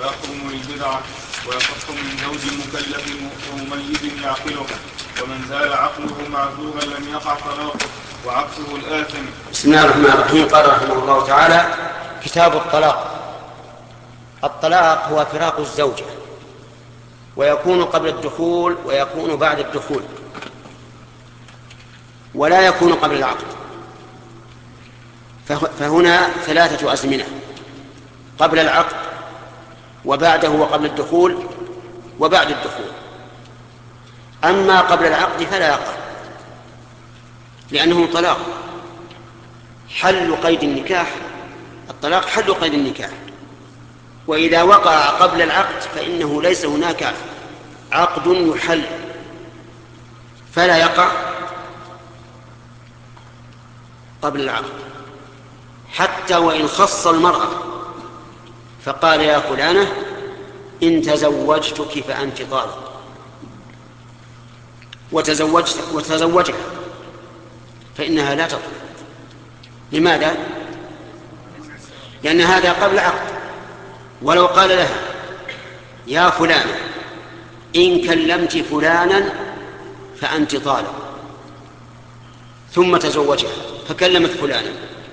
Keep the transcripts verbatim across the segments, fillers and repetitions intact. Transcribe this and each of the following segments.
ويحرم البدعة ويصح من زوج مكلف ومميز يعقلها، ومن زال عقله معذورا لم يقع طلاقه وعكسه الآثم. بسم الله الرحمن الرحيم. قال رحمه الله تعالى: كتاب الطلاق. الطلاق هو فراق الزوجة، ويكون قبل الدخول ويكون بعد الدخول، ولا يكون قبل العقد. فهنا ثلاثة أزمنة: قبل العقد وبعده وقبل الدخول وبعد الدخول. أما قبل العقد فلا يقع، لأنه طلاق حل قيد النكاح. الطلاق حل قيد النكاح، وإذا وقع قبل العقد فإنه ليس هناك عقد يحل، فلا يقع قبل العقد. حتى وإن خص المرأة فقال: يا فلانة إن تزوجتك فأنت طالق، وتزوجت وتزوجها، فإنها لا تطلق. لماذا؟ لأن هذا قبل عقد. ولو قال لها: يا فلانة إن كلمت فلانا فأنت طالق، ثم تزوجها فكلمت فلانا،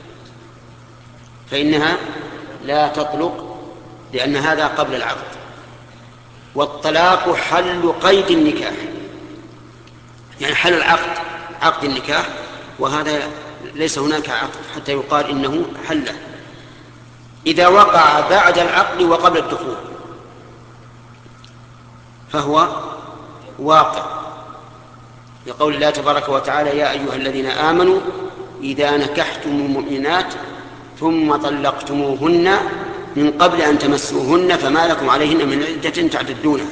فإنها لا تطلق، لأن هذا قبل العقد. والطلاق حل قيد النكاح، يعني حل العقد، عقد النكاح، وهذا ليس هناك عقد حتى يقال إنه حله. إذا وقع بعد العقد وقبل الدخول فهو واقع، لقول الله تبارك وتعالى: يا أيها الذين آمنوا إذا نكحتم المؤمنات ثم طلقتموهن من قبل أن تمسوهن فما لكم عليهن من عدة تعتدونها.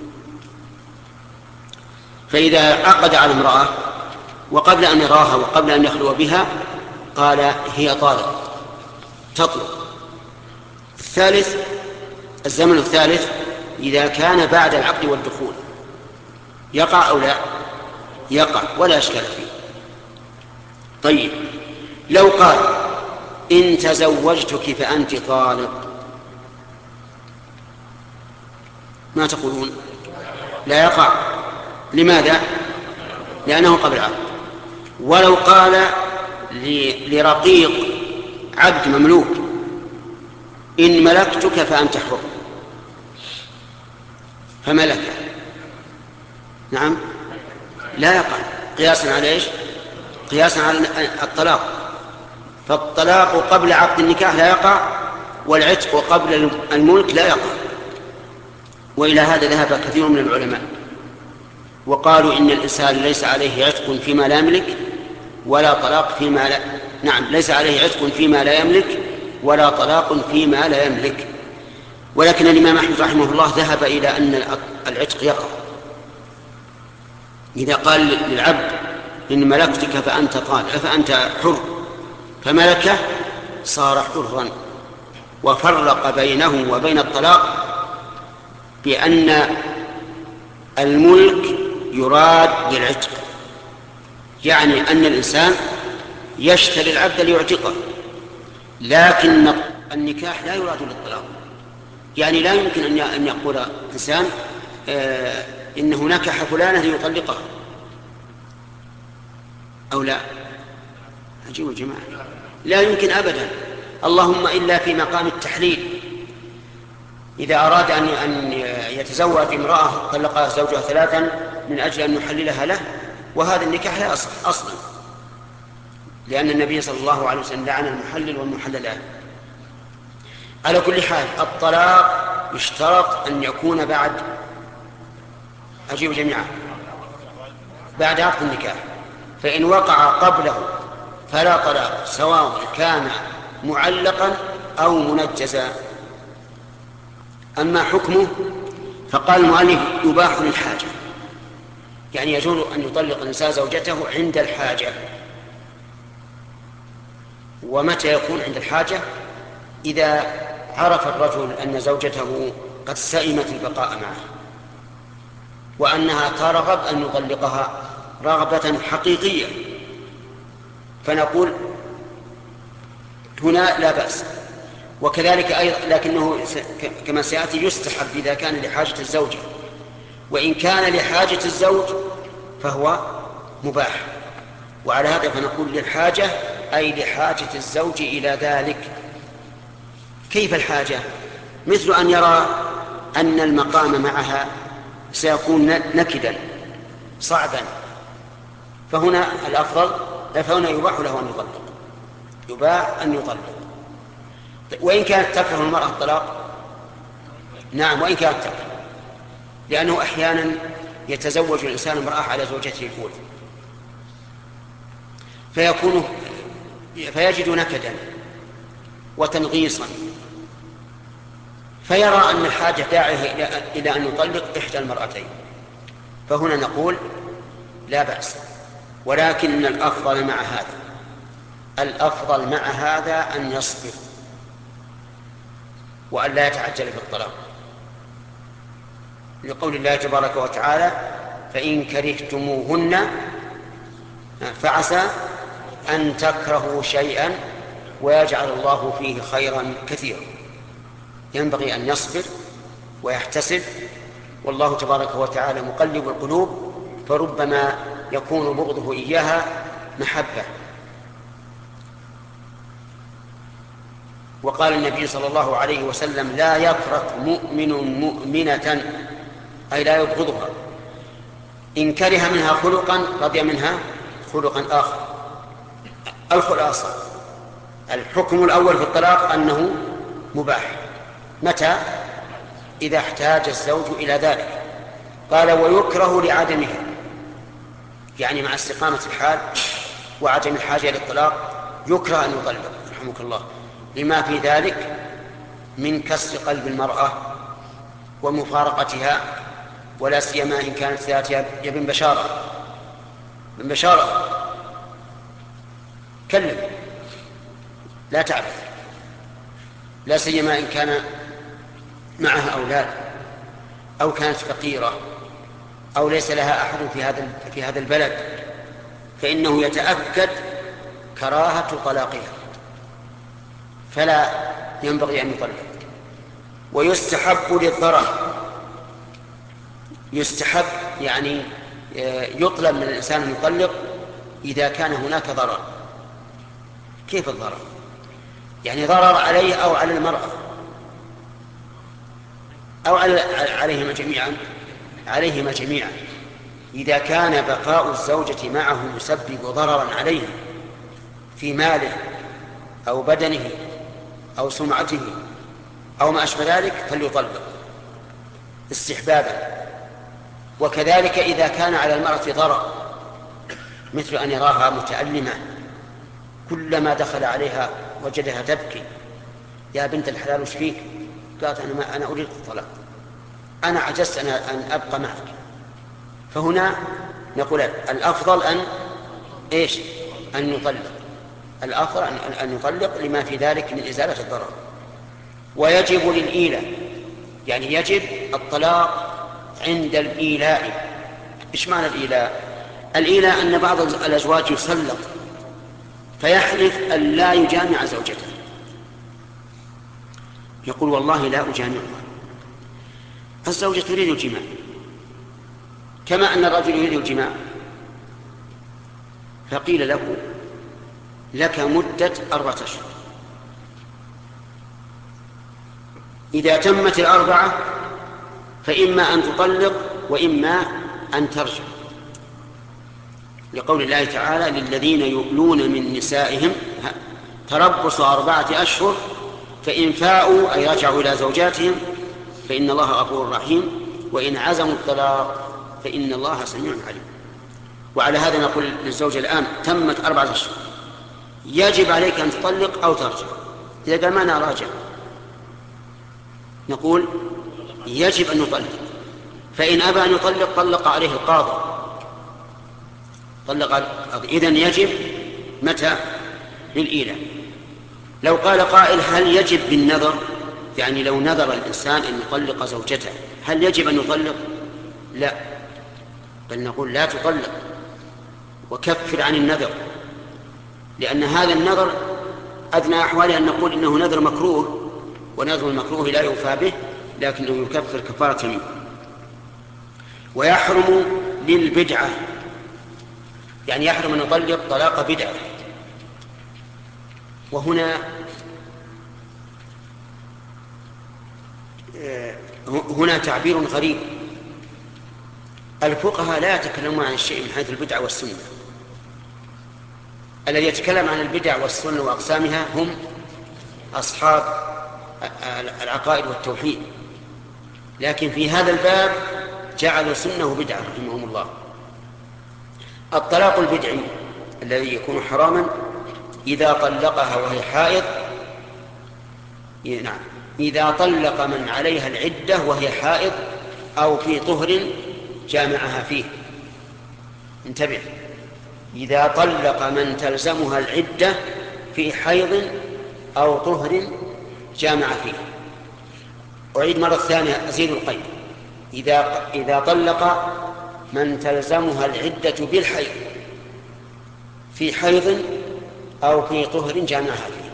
فإذا عقد على امرأة وقبل أن يراها وقبل أن يخلو بها قال: هي طالق، تطلق. الثالث، الزمن الثالث، إذا كان بعد العقد والدخول، يقع أو لا؟ يقع ولا إشكال فيه. طيب، لو قال: إن تزوجتك فأنت طالق، ما تقولون؟ لا يقع. لماذا؟ لأنه قبل العقد. ولو قال لرقيق عبد مملوك: إن ملكتك فأنت حر، فملكه، نعم، لا يقع. قياسا على إيش؟ قياسا على الطلاق. فالطلاق قبل عقد النكاح لا يقع، والعتق قبل الملك لا يقع. وإلى هذا ذهب كثير من العلماء، وقالوا إن الإنسان ليس عليه عتق فيما لا يملك ولا طلاق فيما لا نعم ليس عليه عتق فيما لا يملك ولا طلاق فيما لا يملك. ولكن الإمام أحمد رحمه الله ذهب إلى أن العتق يقع. إذا قال للعبد: إن ملكتك فأنت طالق فأنت حر، فملكه، صار حرا. وفرق بينه وبين الطلاق بأن الملك يراد بالعتق، يعني أن الإنسان يشتري العبد ليعتقه، لكن النكاح لا يراد للطلاق. يعني لا يمكن أن يقول إنسان آه إنه نكح فلانة ليطلقها، أو لا. عجيب الجماعة، لا يمكن أبدا، اللهم إلا في مقام التحليل. إذا أراد أن يتزوج امرأة طلقها زوجها ثلاثا من أجل أن يحللها له، وهذا النكاح لا أصل أصلا، لأن النبي صلى الله عليه وسلم لعن المحلل والمحلل له. على كل حال، الطلاق يشترط أن يكون بعد، أجيب جميعا، بعد عقد النكاح. فإن وقع قبله فلا طلاق، سواء كان معلقا أو منجزا. أما حكمه فقال المؤلف: يباح للحاجة، يعني يجوز أن يطلق الإنسان زوجته عند الحاجة. ومتى يكون عند الحاجة؟ إذا عرف الرجل أن زوجته قد سئمت البقاء معه، وأنها ترغب أن يطلقها رغبة حقيقية، فنقول هنا لا بأس. وكذلك أيضا، لكنه كما سيأتي يستحب إذا كان لحاجة الزوجة، وإن كان لحاجة الزوج فهو مباح. وعلى هذا فنقول للحاجة أي لحاجة الزوج إلى ذلك. كيف الحاجة؟ مثل أن يرى أن المقام معها سيكون نكدا صعبا، فهنا الأفضل فهنا يباح له أن يطلق، يباح أن يطلق. وإن كانت تكره المرأة الطلاق، نعم وإن كانت تكره، لأنه أحيانا يتزوج الإنسان المرأة على زوجته الأولى فيكون فيجد نكدا وتنغيصا، فيرى أن الحاجة داعية إلى أن يطلق إحدى المرأتين، فهنا نقول لا بأس، ولكن الأفضل مع هذا الأفضل مع هذا أن يصبر وأن لا يتعجل في الطلاق، لقول الله تبارك وتعالى: فإن كرهتموهن فعسى أن تكرهوا شيئا ويجعل الله فيه خيرا كثيرا. ينبغي أن يصبر ويحتسب، والله تبارك وتعالى مقلب القلوب، فربما يكون بغضه إياها محبة. وقال النبي صلى الله عليه وسلم: لا يفرق مؤمن مؤمنة، أي لا يبغضها، إن كره منها خلقا رضي منها خلقا آخر. الخلاصة الحكم الأول في الطلاق أنه مباح، متى؟ إذا احتاج الزوج إلى ذلك. قال: ويكره لعدمه، يعني مع استقامة الحال وعدم الحاجة للطلاق يكره أن يطلق رحمك الله، لما في ذلك من كسر قلب المرأة ومفارقتها، ولا سيما إن كانت ذات يد بشارة من بشارة كلم لا تعرف، لا سيما إن كان معها أولاد أو كانت فقيرة أو ليس لها أحد في هذا في هذا البلد، فإنه يتأكد كراهة طلاقها، فلا ينبغي أن يطلق. ويستحب للضرر، يستحب يعني يطلب من الإنسان أن يطلق إذا كان هناك ضرر. كيف الضرر؟ يعني ضرر عليه أو على المرأة أو عليهما جميعا، عليهما جميعا. إذا كان بقاء الزوجة معه يسبب ضررا عليه في ماله أو بدنه أو سمعته أو ما أشبه ذلك فليطلق استحبابا. وكذلك إذا كان على المرأة ضرر، مثل أن يراها متألمة كلما دخل عليها وجدها تبكي: يا بنت الحلال وش فيك؟ قالت: أنا, ما أنا أريد الطلاق، أنا عجزت أنا أن أبقى معك. فهنا نقول الأفضل أن إيش؟ أن يطلق، الأفضل أن يطلق لما في ذلك من إزالة الضرر. ويجب للإيلة، يعني يجب الطلاق عند الإيلاء. إيش معنى الإيلاء؟ الإيلاء أن بعض الأزواج يسلط فيحلف أن لا يجامع زوجته، يقول: والله لا أجامعها. الزوجة تريد الجماع كما أن الرجل يريد الجماع، فقيل له: لك مدة أربعة أشهر، إذا تمت الأربعة فإما أن تطلق وإما أن ترجع، لقول الله تعالى: للذين يؤلون من نسائهم تربص أربعة أشهر فإن فاءوا أي رجعوا إلى زوجاتهم فإن الله غفور رحيم، وإن عزموا الطلاق فإن الله سميع عليم. وعلى هذا نقول للزوجة الآن تمت أربعة أشهر، يجب عليك أن تطلق أو ترجع. إذا قال: ما أنا راجع، نقول يجب أن يطلق، فإن أبى أن يطلق طلق عليه القاضي، طلق القاضي. إذن يجب متى؟ للإيلاء. لو قال قائل: هل يجب بالنظر؟ يعني لو نذر الإنسان أن يطلق زوجته هل يجب أن يطلق؟ لا، بل نقول لا تطلق وكفر عن النذر، لأن هذا النذر أدنى أحواله أن نقول إنه نذر مكروه ونذر المكروه لا يوفى به لكنه يكفر كفارة يمين. ويحرم للبدعة، يعني يحرم أن يطلق طلاق بدعة. وهنا هنا تعبير غريب. الفقهاء لا يتكلمون عن الشيء من حيث البدعة والسنة. الذي يتكلم عن البدع والسنة وأقسامها هم أصحاب العقائد والتوحيد، لكن في هذا الباب جعلوا سنة وبدعة رحمهم الله. الطلاق البدعي الذي يكون حراما إذا طلقها وهي حائض، نعم، إذا طلق من عليها العدة وهي حائض أو في طهر جامعها فيه. انتبه، إذا طلق من تلزمها العدة في حيض أو طهر جامع فيه. أعيد مرة ثانية أزيد القيد. إذا إذا طلق من تلزمها العدة بالحيض في حيض أو في طهر جامعها فيه.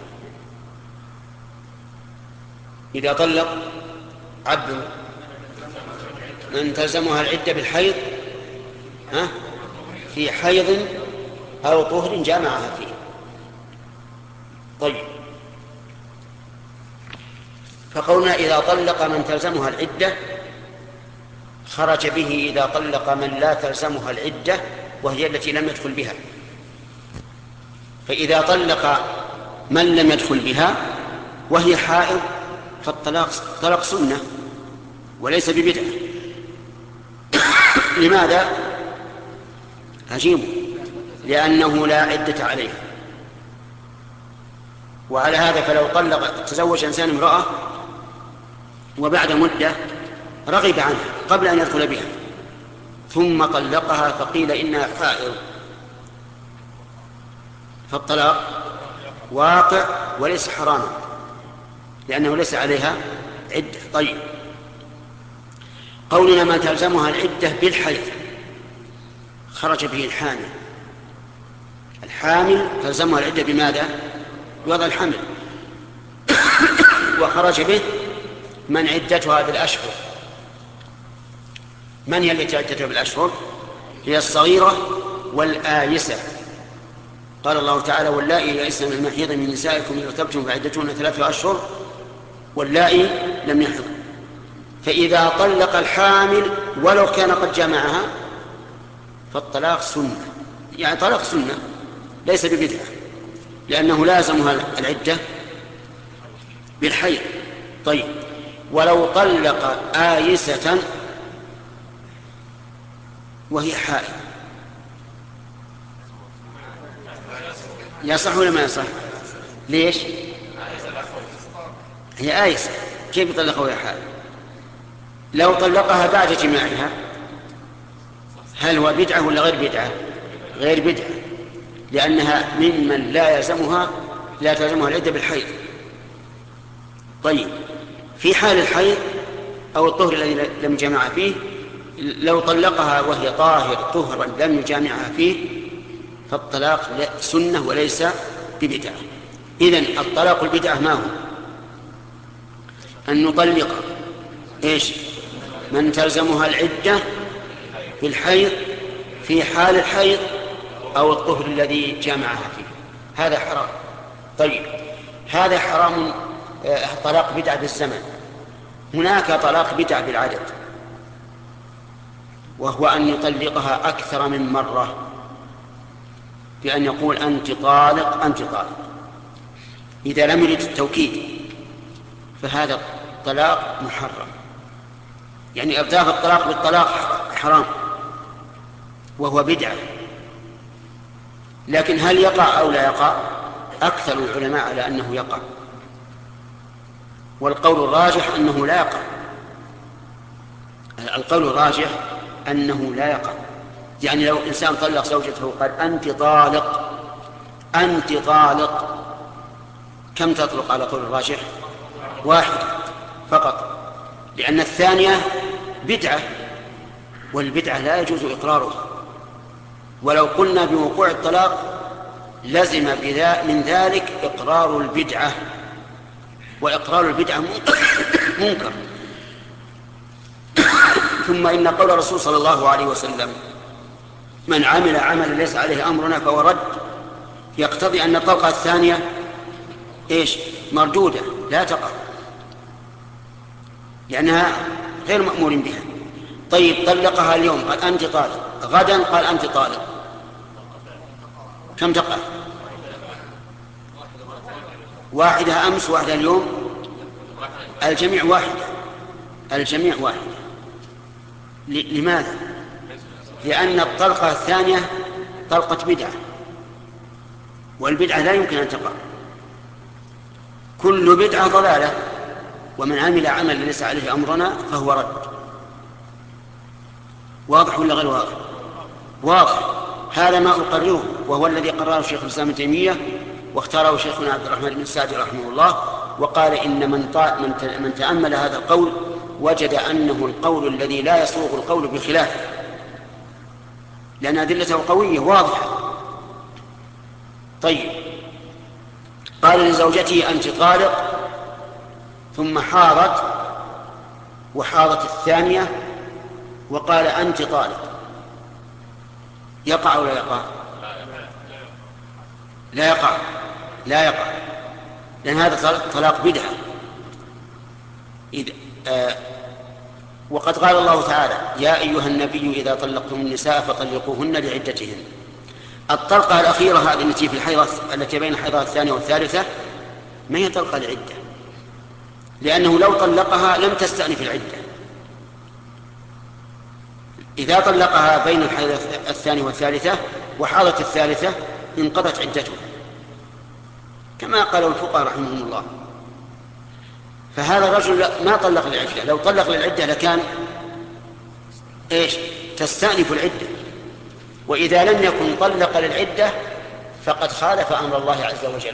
إذا طلق عبد من تلزمها العدة بالحيض ها في حيض أو طهر جامعها فيه. طيب، فقولنا إذا طلق من تلزمها العدة خرج به إذا طلق من لا تلزمها العدة وهي التي لم يدخل بها. فإذا طلق من لم يدخل بها وهي حائض فالطلاق طلاق سنة وليس ببدعة. لماذا؟ عجيب، لأنه لا عدة عليه. وعلى هذا فلو طلق تزوج إنسان امرأة وبعد مدة رغب عنها قبل أن يدخل بها ثم طلقها فقيل إنها حائض، فالطلاق واقع وليس حراما لأنه ليس عليها عدة. طيب، قولنا ما تلزمها العدة بالحيض خرج به الحامل. الحامل تلزمها العدة بماذا؟ بوضع الحمل. وخرج به من عدتها بالأشهر. من هي التي عدتها بالأشهر؟ هي الصغيرة والآيسة. قال الله تعالى: واللائي يئسن من المحيض من نسائكم إن ارتبتم فعدتهن ثلاثة أشهر واللائي لم يحضن. فإذا طلق الحامل ولو كان قد جامعها فالطلاق سنة، يعني طلاق سنة ليس ببدعة لأنه لازمها العدة بالحيض. طيب، ولو طلق آيسة وهي حائض يصح ولا ما يصح؟ ليش؟ هي آيسة، كيف يطلقها وهي حائض؟ لو طلقها بعد جماعها هل هو بدعة ولا غير بدعة؟ غير بدعة، لأنها ممن لا يلزمها لا تلزمها العدة بالحيض. طيب، في حال الحيض أو الطهر الذي لم يجامعها فيه لو طلقها وهي طاهر طهرا لم يجامعها فيه فالطلاق سنة وليس ببدعة. إذن الطلاق البدعة ما هو؟ أن نطلق إيش؟ من تلزمها العدة بالحيض في حال الحيض أو الطهر الذي جامعها فيه، هذا حرام. طيب، هذا حرام. طلاق بدعة بالزمن. هناك طلاق بدعة بالعدد، وهو أن يطلقها أكثر من مرة بأن يقول أنت طالق أنت طالق إذا لم يرد التوكيد، فهذا طلاق محرم، يعني إبداء الطلاق بالطلاق حرام وهو بدعة. لكن هل يقع أو لا يقع؟ أكثر العلماء على أنه يقع، والقول الراجح أنه لا يقع. القول الراجح أنه لا يقع، يعني لو إنسان طلق زوجته قال أنت طالق أنت طالق، كم تطلق على قول الراجح؟ واحدة فقط، لأن الثانية بدعة، والبدعة لا يجوز إقرارها. ولو قلنا بوقوع الطلاق لزم من ذلك إقرار البدعة، وإقرار البدعة منكر. ثم إن قول الرسول صلى الله عليه وسلم من عمل عملا ليس عليه أمرنا فهو رد يقتضي أن الطلقة الثانية إيش؟ مردودة لا تقع لأنها غير مأمور بها. طيب طلقها اليوم قال أنت طالق، غدا قال أنت طالق، كم تقع؟ واحدة أمس واحدة اليوم، الجميع واحدة، الجميع واحدة. لماذا؟ لأن الطلقة الثانية طلقة بدعة، والبدعة لا يمكن أن تقع. كل بدعة ضلالة، ومن عمل عملا ليس عليه أمرنا فهو رد. واضح ولا غير واضح؟ واضح. هذا ما أقرره، وهو الذي قرره شيخ الإسلام ابن تيمية واختاره شيخنا عبد الرحمن بن سعدي رحمه الله، وقال إن من, من تأمل هذا القول وجد أنه القول الذي لا يسوغ القول بخلافه، لأن أدلته قوية واضحة. طيب قال لزوجته أنت طالق، ثم حاضت وحاضت الثانية وقال أنت طالق، يقع ولا يقع؟ لا يقع، لا يقع، لأن هذا طلاق بدعة. إذ آه وقد قال الله تعالى يا أيها النبي إذا طلقتم النساء فطلقوهن لعدتهن. الطلقة الأخيرة هذه التي في الحيضة التي بين الحيضة الثانية والثالثة ما هي طلقة العدة، لأنه لو طلقها لم تستأنف العدة. إذا طلقها بين الحيضة الثانية والثالثة وحاضت الثالثة انقضت عدته، كما قالوا الفقهاء رحمهم الله. فهذا الرجل ما طلق للعدة، لو طلق للعدة لكان إيش؟ تستأنف العدة. وإذا لم يكن طلق للعدة فقد خالف أمر الله عز وجل،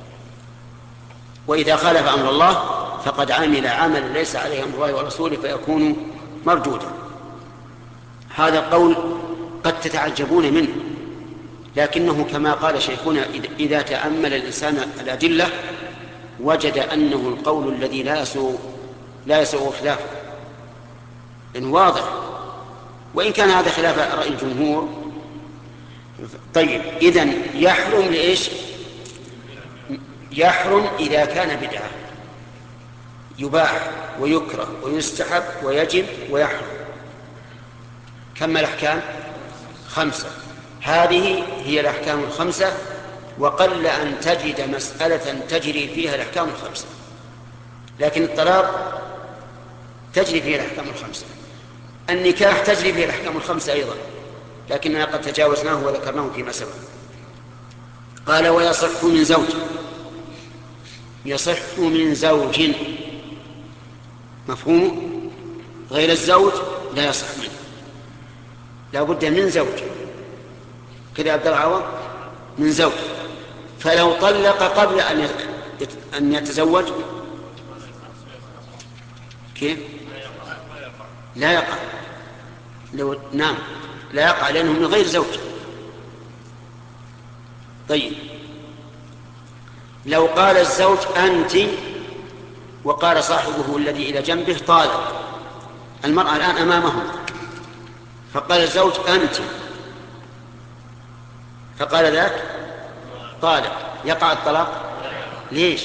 وإذا خالف أمر الله فقد عمل عمل ليس عليه أمر الله ورسوله فيكون مردودا. هذا القول قد تتعجبون منه، لكنه كما قال شيخنا إذا تأمل الإنسان الأدلة وجد أنه القول الذي لا يسوغ لا يسوغ خلافه، إن واضح، وإن كان هذا خلاف رأي الجمهور. طيب إذن يحرم لإيش؟ يحرم إذا كان بدعة، يباح ويكره ويستحب ويجب ويحرم. كم الأحكام؟ خمسة. هذه هي الأحكام الخمسة، وقل أن تجد مسألة تجري فيها الأحكام الخمسة، لكن الطلاق تجري فيها الأحكام الخمسة. النكاح تجري فيها الأحكام الخمسة أيضا، لكننا قد تجاوزناه وذكرناه فيما سبق. قال ويصح من زوج، يصح من زوج، مفهوم؟ غير الزوج لا يصح منه، لا بد من زوج. كذا عبد العوض من زوج. فلو طلق قبل أن أن يتزوج كيف؟ لا يقع. لو نعم لا يقع لأنه من غير زوج. طيب لو قال الزوج أنت وقال صاحبه الذي إلى جنبه طالق، المرأة الآن أمامه، فقال الزوج أنت، فقال ذاك طالق، يقع الطلاق؟ ليش؟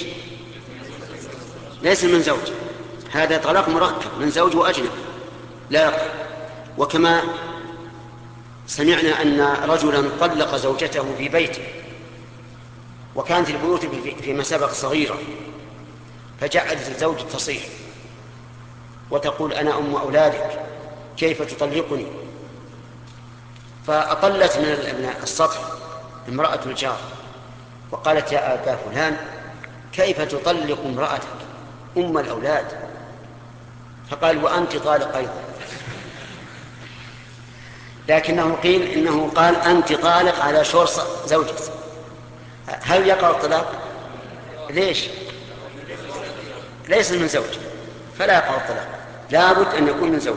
ليس من زوج، هذا طلاق مركب من زوج وأجنبي، لا يقع. وكما سمعنا أن رجلا طلق زوجته في بيته، وكانت البيوت فيما سبق صغيرة، فجعلت الزوج تصيح وتقول أنا أم أولادك كيف تطلقني؟ فأطلت من السطح امرأة الجار وقالت يا أبا فلان كيف تطلق امرأتك أم الأولاد؟ فقال وأنت طالق أيضا، لكنه قيل إنه قال أنت طالق على شور زوجك. هل يقع الطلاق؟ ليش؟ ليس من زوج، فلا يقع الطلاق، لا بد أن يكون من زوج.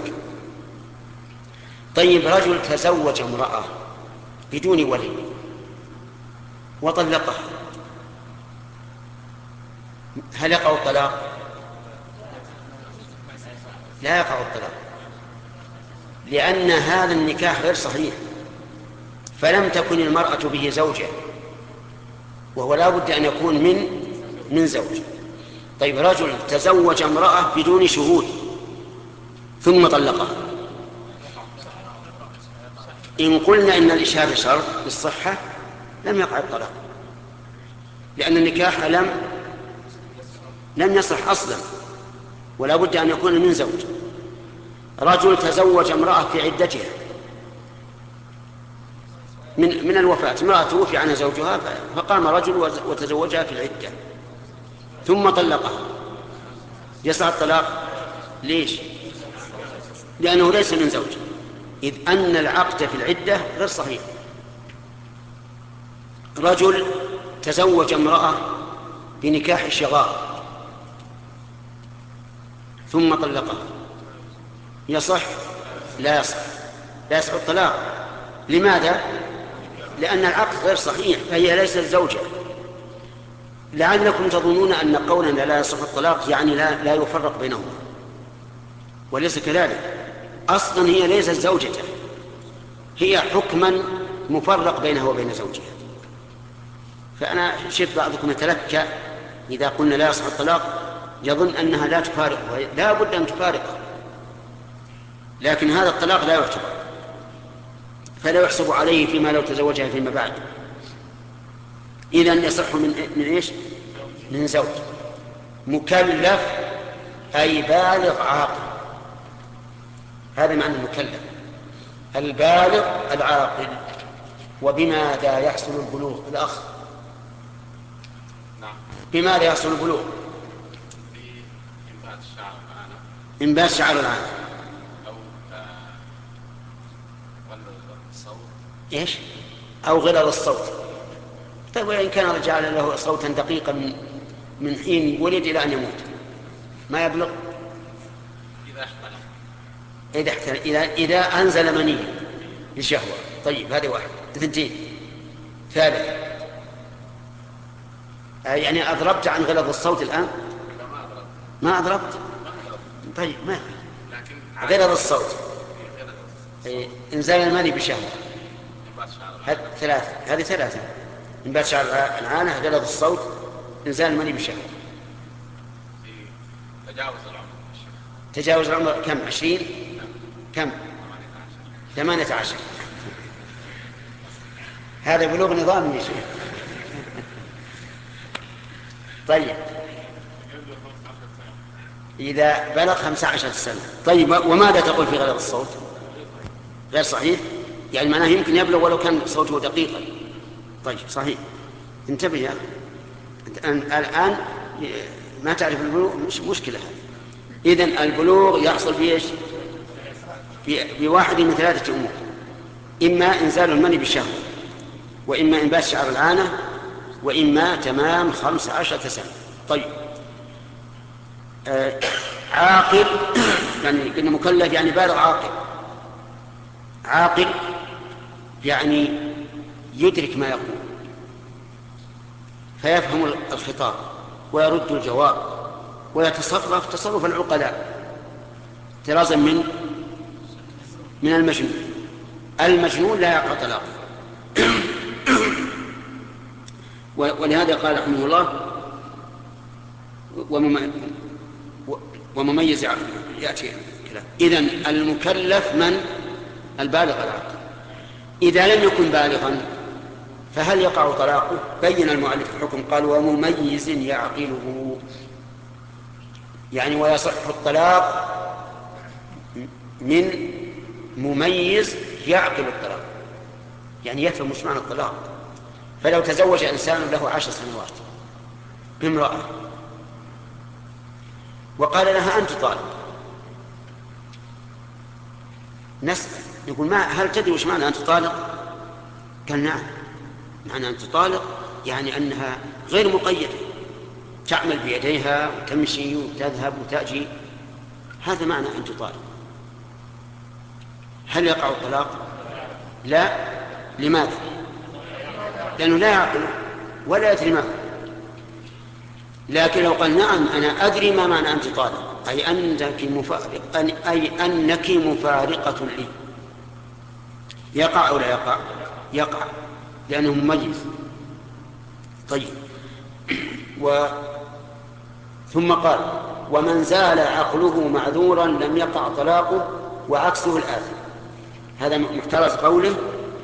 طيب رجل تزوج امرأة بدون ولي وطلقها، هل يقع الطلاق؟ لا يقع الطلاق، لأن هذا النكاح غير صحيح، فلم تكن المرأة به زوجة، وهو لا بد أن يكون من من زوج. طيب، رجل تزوج امرأة بدون شهود ثم طلقها، إن قلنا إن الإشهاد شرط للصحة لم يقع الطلاق، لأن النكاح لم لم يصح أصلا، ولا بد أن يكون من زوج. رجل تزوج امرأة في عدتها من من الوفاة، امرأة توفي عنها زوجها فقام رجل وتزوجها في العدة ثم طلقها، يصح الطلاق؟ ليش؟ لأنه ليس من زوج، إذ أن العقد في العدة غير صحيح. رجل تزوج امرأة بنكاح شغار ثم طلقها، يصح؟ لا يصح، لا يصح الطلاق. لماذا؟ لأن العقد غير صحيح، فهي ليست زوجة. لعلكم تظنون أن قولنا لا يصح الطلاق يعني لا, لا يفرق بينهما، وليس كذلك. أصلا هي ليست زوجته، هي حكما مفرق بينها وبين زوجها. فأنا شفت بعضكم يتلكأ إذا قلنا لا يصح الطلاق يظن أنها لا تفارقه، لا بد أن تفارقه، لكن هذا الطلاق لا يعتبر، فلا يحسب عليه فيما لو تزوجها فيما بعد. إذن يصح من من إيش؟ من زوج مكلف، أي بالغ عاقل. هذا معنى المكلف، البالغ العاقل. وبماذا يحصل البلوغ الأخ؟ نعم. بماذا يحصل البلوغ؟ بإنبات الشعر العانة. إنبات شعر العانة أو غلظ الصوت. إيش؟ أو غلظ الصوت. طيب، وإن كان رجال له صوتا دقيقا من من حين ولد إلى أن يموت ما يبلغ؟ إذا احتلم. إذا احتلم، إذا إذا أنزل مني لشهوة. طيب، هذه واحد. اثنتين. ثالث، يعني أضربت عن غلظ الصوت الآن؟ ما أضربت. طيب، ما غلظ الصوت، أي إنزال المني بشهوة. هذه ثلاثة، هذه ثلاثة: إنبات شعر العانة، غلظ الصوت، إنزال المني بشهوة. تجاوز العمر. تجاوز العمر كم؟ عشرين؟ كم؟ ثمانية عشر. هذا بلوغ نظامي يا شيخ. طيب، إذا بلغ خمسة عشر سنة. طيب، وماذا تقول في غلظ الصوت؟ غير صحيح، يعني معناه يمكن يبلغ ولو كان صوته دقيقا. طيب، صحيح. انتبه يا أخي، الآن ما تعرف البلوغ، مش مشكلة. إذن البلوغ يحصل بإيش؟ بواحد من ثلاثة أمور: إما إنزال المني بالشهوة، وإما إنبات شعر العانة، وإما تمام خمس عشرة سنة. طيب، آه عاقل، يعني قلنا مكلف يعني بالغ عاقل. عاقل يعني يدرك ما يقول، فيفهم الخطاب ويرد الجواب ويتصرف تصرف العقلاء، احترازا من من المجنون. المجنون لا يقع طلاقه. ولهذا قال رحمه الله: ومميز يأتي كلام. إذن المكلف من؟ البالغ العاقل. إذا لم يكن بالغا فهل يقع طلاقه؟ بين المؤلف الحكم، قال: ومميز يعقله، يعني ويصح الطلاق من مميز يعقل الطلاق، يعني يفهم مش معنى الطلاق. فلو تزوج إنسان له عشر سنوات بامرأة وقال لها: أنت طالق، نسأل يقول: ما هل تدري وش معنى أنت طالق؟ قال: نعم، معنى أنت طالق يعني أنها غير مقيدة، تعمل بيديها وتمشي وتذهب وتأتي، هذا معنى أنت طالق. هل يقع الطلاق؟ لا. لماذا؟ لأنه لا يعقل ولا يدري ما. لكن لو قال نعم أنا أدري ما معنى أنت طالق، أي أنك مفارق أي أنك مفارقة لي، يقع أو لا يقع؟ يقع لأنه مميز. طيب، و ثم قال ومن زال عقله معذورا لم يقع طلاقه وعكسه الآثم. هذا محترز قوله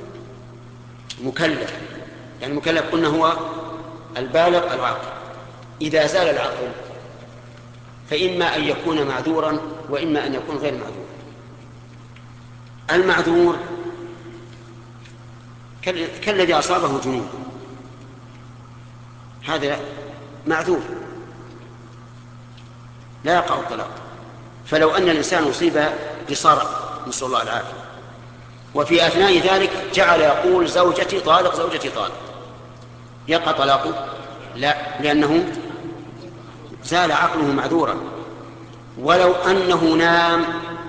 مكلف، يعني المكلف قلنا هو البالغ العاقل. إذا زال العقل فإما أن يكون معذورا وإما أن يكون غير معذور. المعذور كالذي أصابه جنون، هذا معذور لا يقع الطلاق. فلو أن الإنسان أصيب بصرع نسأل الله العافية وفي أثناء ذلك جعل يقول زوجتي طالق زوجتي طالق، يقع طلاقه؟ لا، لأنه زال عقله معذورا. ولو أنه نام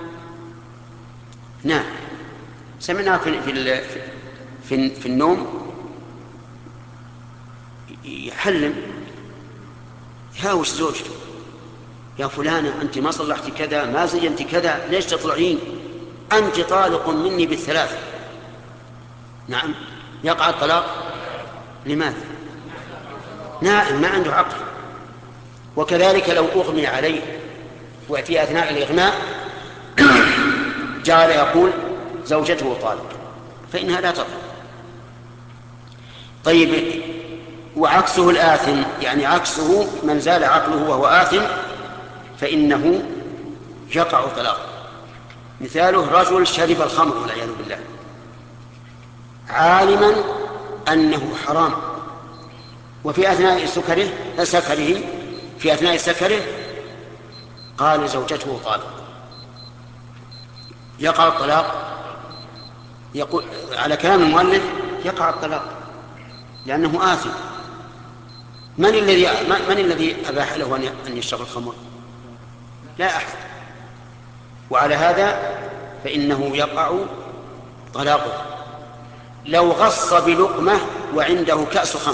نام سمعنا في في في, في النوم يحلم يهاوش زوجته، يا فلانة أنت ما صلحت كذا، ما زينت كذا، ليش تطلعين؟ أنت طالق مني بالثلاث. نعم، يقع الطلاق. لماذا؟ نائم ما عنده عقل. وكذلك لو أغمي عليه وفي أثناء الإغماء جعل يقول زوجته طالق فإنها لا تطلق. طيب، وعكسه الآثم، يعني عكسه من زال عقله وهو آثم فإنه يقع طلاق. مثاله رجل شرب الخمر والعياذ بالله عالما أنه حرام، وفي أثناء سكره سكره في أثناء سكره قال زوجته طالق، يقع الطلاق؟ يقول على كلام المؤلف يقع الطلاق لأنه آثم. من الذي من الذي أباح له أن يشرب الخمر؟ لا أحد. وعلى هذا فإنه يقع طلاقه. لو غص بلقمة وعنده كأس خمر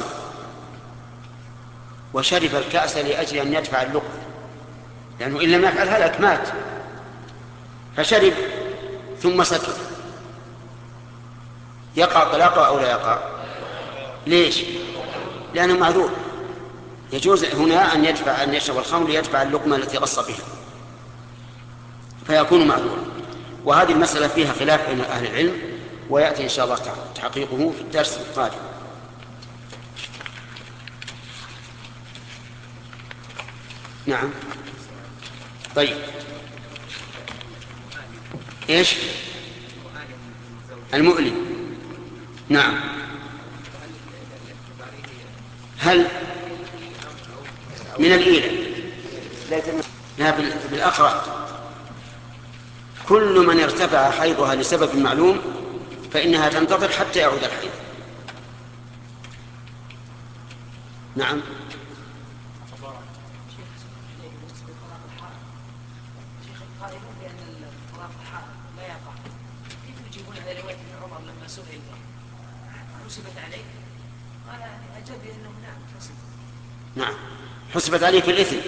وشرب الكأس لأجل أن يدفع اللقمة، لأنه إن لم يفعل هلك مات، فشرب ثم سكت، يقع طلاقه أو لا يقع؟ ليش؟ لأنه معذور. يجوز هنا أن يدفع أن يشرب الخمر ليدفع اللقمة التي غص بها فيكون معذورا. وهذه المسألة فيها خلاف بين أهل العلم، ويأتي إن شاء الله تحقيقه في الدرس القادم. نعم. طيب، إيش المؤلم؟ نعم. هل من الإيلة؟ لا، بالأقرع. كل من ارتفع حيضها لسبب معلوم فإنها تنتظر حتى يعود الحيض. نعم. نعم، حسبت عليه في الإثم.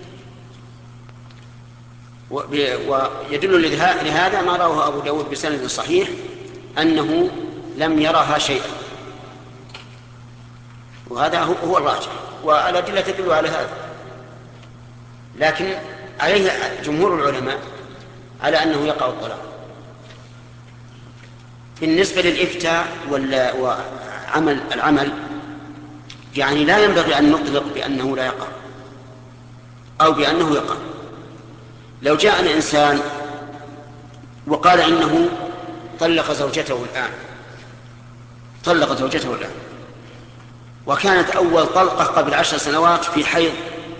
ويدل لهذا ما رواه أبو داود بسند صحيح أنه لم يرها شيئا، وهذا هو الراجح، والأدلة تدل على هذا. لكن عليه جمهور العلماء على أنه يقع الطلاق. بالنسبة للإفتاء وعمل العمل، يعني لا ينبغي أن نطلق بأنه لا يقع أو بأنه يقع. لو جاءنا إنسان وقال إنه طلق زوجته الآن طلق زوجته الآن وكانت أول طلقة قبل عشر سنوات في حيض،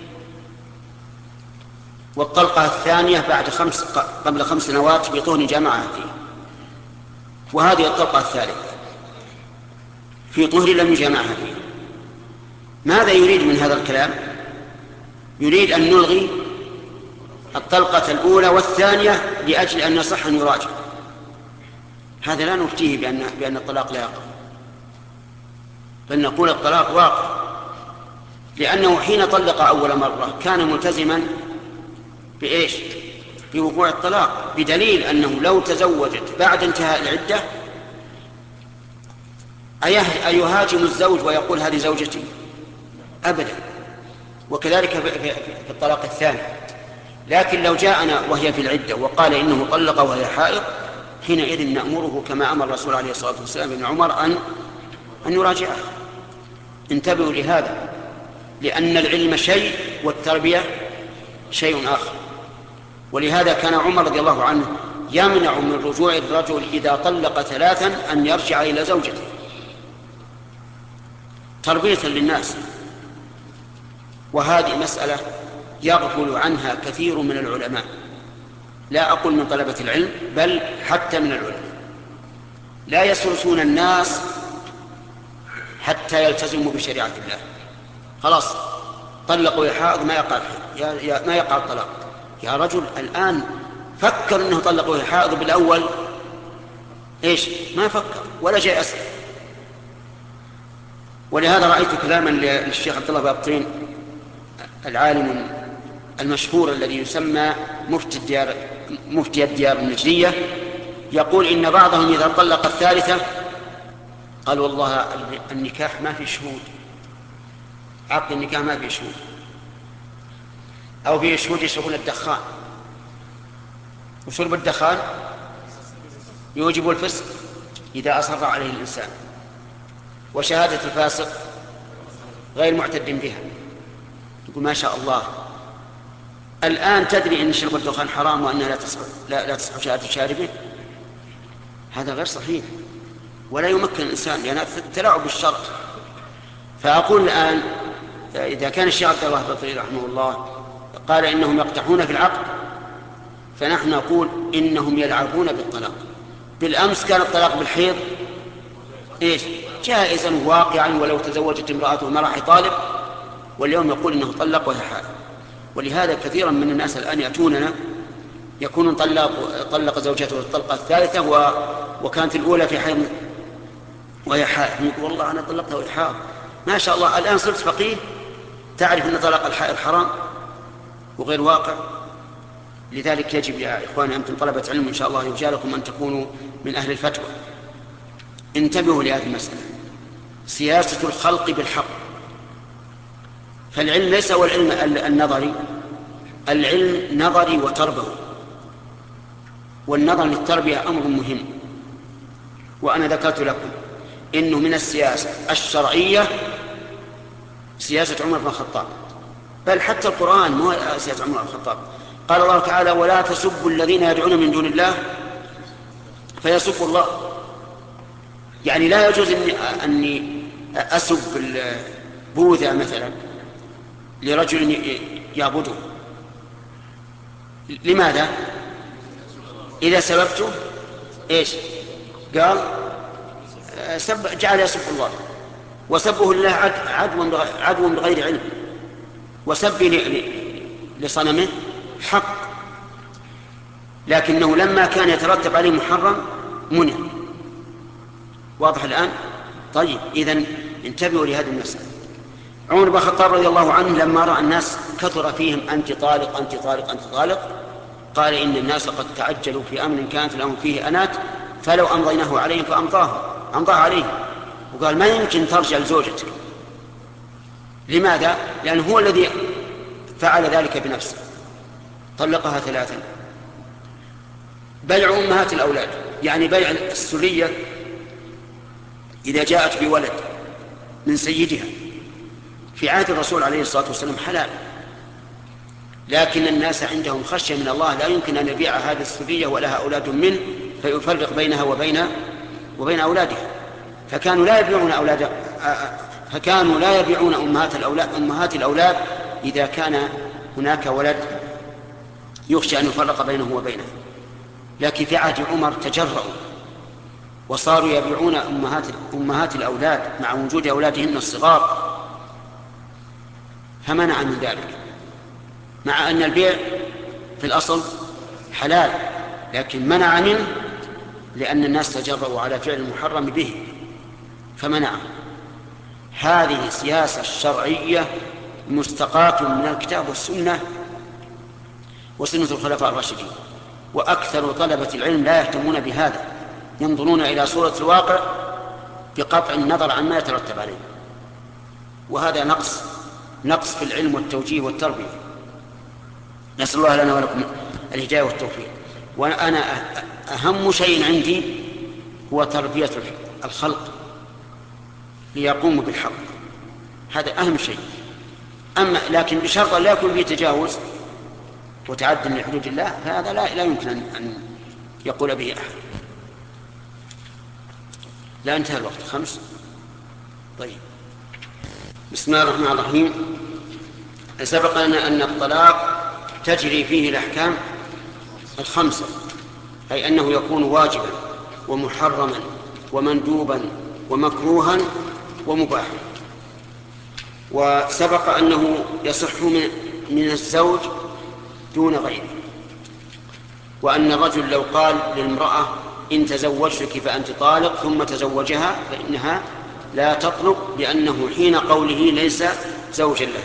والطلقة الثانية بعد خمس قبل خمس سنوات بطهر جامعة فيه، وهذه الطلقة الثالثة في طهر لم يجامعها فيه، ماذا يريد من هذا الكلام؟ يريد أن نلغي الطلقة الأولى والثانية لأجل أن يصح أن يراجع. هذا لا نفتيه بأن, بأن الطلاق لا يقع، بل نقول الطلاق واقع لأنه حين طلق أول مرة كان ملتزما بإيش؟ بوقوع الطلاق، بدليل أنه لو تزوجت بعد انتهاء العدة أيهاجم الزوج ويقول هذه زوجتي؟ أبدا. وكذلك في الطلاق الثاني. لكن لو جاءنا وهي في العدة وقال إنه طلق وهي حائض، حينئذ نأمره كما أمر الرسول عليه الصلاة والسلام ابن عمر أن أن يراجعه. انتبهوا لهذا، لأن العلم شيء والتربية شيء آخر. ولهذا كان عمر رضي الله عنه يمنع من رجوع الرجل إذا طلق ثلاثا أن يرجع إلى زوجته تربية للناس. وهذه مسألة يغفل عنها كثير من العلماء، لا أقول من طلبة العلم بل حتى من العلماء، لا يسرسون الناس حتى يلتزموا بشريعة الله. خلاص طلقوا يا حائض ما يقع يا ما يقع الطلاق. يا رجل الآن فكر أنه طلقوا يا حائض بالأول إيش؟ ما فكر ولا جاء أسر. ولهذا رأيت كلاما للشيخ عبد الله بابطين العالم المشهور الذي يسمى مفتي الديار مفتي الديار النجدية، يقول إن بعضهم إذا طلق الثالثة قال والله النكاح ما في شهود، عقد النكاح ما في شهود، أو في شهود يشربون الدخان، وشرب الدخان يوجب الفسق إذا أصر عليه الإنسان، وشهادة الفاسق غير معتد بها. يقول ما شاء الله الآن تدري أن شرب الدخان حرام وأنها لا تصح لا, لا تصح شهادة شاربه؟ هذا غير صحيح ولا يمكن الإنسان، لأن تلاعب بالشرع. فأقول الآن إذا كان الشيخ عبد الله بابطين رحمه الله قال إنهم يقتحون في العقد، فنحن نقول إنهم يلعبون بالطلاق. بالأمس كان الطلاق بالحيض إيش؟ جائزا واقعا ولو تزوجت امرأته ما راح يطالب، واليوم يقول إنه طلق وهي حائض. ولهذا كثيرا من الناس الآن يأتوننا يكون طلق طلق زوجته الطلقة الثالثة و... وكانت الأولى في حيض وهي حائض، يقول والله أنا طلقتها وهي حائض. ما شاء الله الآن صرت فقيه تعرف أن طلاق الحائض حرام وغير واقع. لذلك يجب يا إخواني أنتم طلبة علم إن شاء الله يرجى لكم أن تكونوا من أهل الفتوى. انتبهوا لهذه المسألة، سياسة الخلق بالحق. فالعلم ليس هو العلم النظري، العلم نظري وتربوي، والنظر للتربية أمر مهم. وأنا ذكرت لكم إنه من السياسة الشرعية سياسة عمر بن الخطاب، بل حتى القرآن مو سياسة عمر بن الخطاب. قال الله تعالى ولا تسبوا الذين يدعون من دون الله فيسبوا الله. يعني لا يجوز أني, أني أسب البوذا مثلا لرجل يعبده. لماذا؟ إذا سببته إيش؟ قال سب جعل يسب الله، وسبه لله عدو بغير علم، وسب لصنمه حق، لكنه لما كان يترتب عليه محرم منع. واضح الآن؟ طيب إذن انتبهوا لهذه المسألة. عمر بن الخطاب رضي الله عنه لما رأى الناس كثر فيهم أنت طالق أنت طالق أنت طالق قال إن الناس قد تعجلوا في أمر كانت لهم فيه أنات فلو أمضيناه عليهم فأمضاه أمضاه عليه. وقال ما يمكن ترجع لزوجتك. لماذا؟ لأنه هو الذي فعل ذلك بنفسه، طلقها ثلاثا. بيع أمهات الأولاد، يعني بيع السرية إذا جاءت بولد من سيدها في عهد الرسول عليه الصلاة والسلام حلال، لكن الناس عندهم خشية من الله لا يمكن أن يبيع هذه السرية ولها أولاد منه فيفرق بينها وبين وبين أولادها، فكانوا لا يبيعون أولاد فكانوا لا يبيعون أمهات الأولاد أمهات الأولاد إذا كان هناك ولد يخشى أن يفرق بينه وبينه. لكن في عهد عمر تجرؤوا وصاروا يبيعون أمهات أمهات الأولاد مع وجود أولادهن الصغار، فمنع من ذلك، مع أن البيع في الأصل حلال، لكن منع منه لأن الناس تجرؤوا على فعل المحرم به فمنع. هذه سياسة شرعية مستقاة من الكتاب والسنة وسنة الخلفاء الراشدين. وأكثر طلبة العلم لا يهتمون بهذا، ينظرون إلى صورة الواقع بقطع النظر عما يترتب عليه، وهذا نقص نقص في العلم والتوجيه والتربية. نسأل الله لنا ولكم الهداية والتوفيق. وأنا أهم شيء عندي هو تربية الخلق ليقوموا بالحق، هذا أهم شيء. أما لكن بشرط لا يكون فيه تجاوز وتعدي من حدود الله، فهذا لا, لا يمكن أن يقول به أحد. لا انتهى الوقت خمس. طيب، بسم الله الرحمن الرحيم. سبق لنا أن الطلاق تجري فيه الأحكام الخمسة، أي أنه يكون واجبا ومحرما ومندوبا ومكروها ومباحا. وسبق أنه يصح من الزوج دون غيره، وأن الرجل لو قال للمرأة إن تزوجتك فأنت طالق ثم تزوجها فإنها لا تطلق، لأنه حين قوله ليس زوجا له.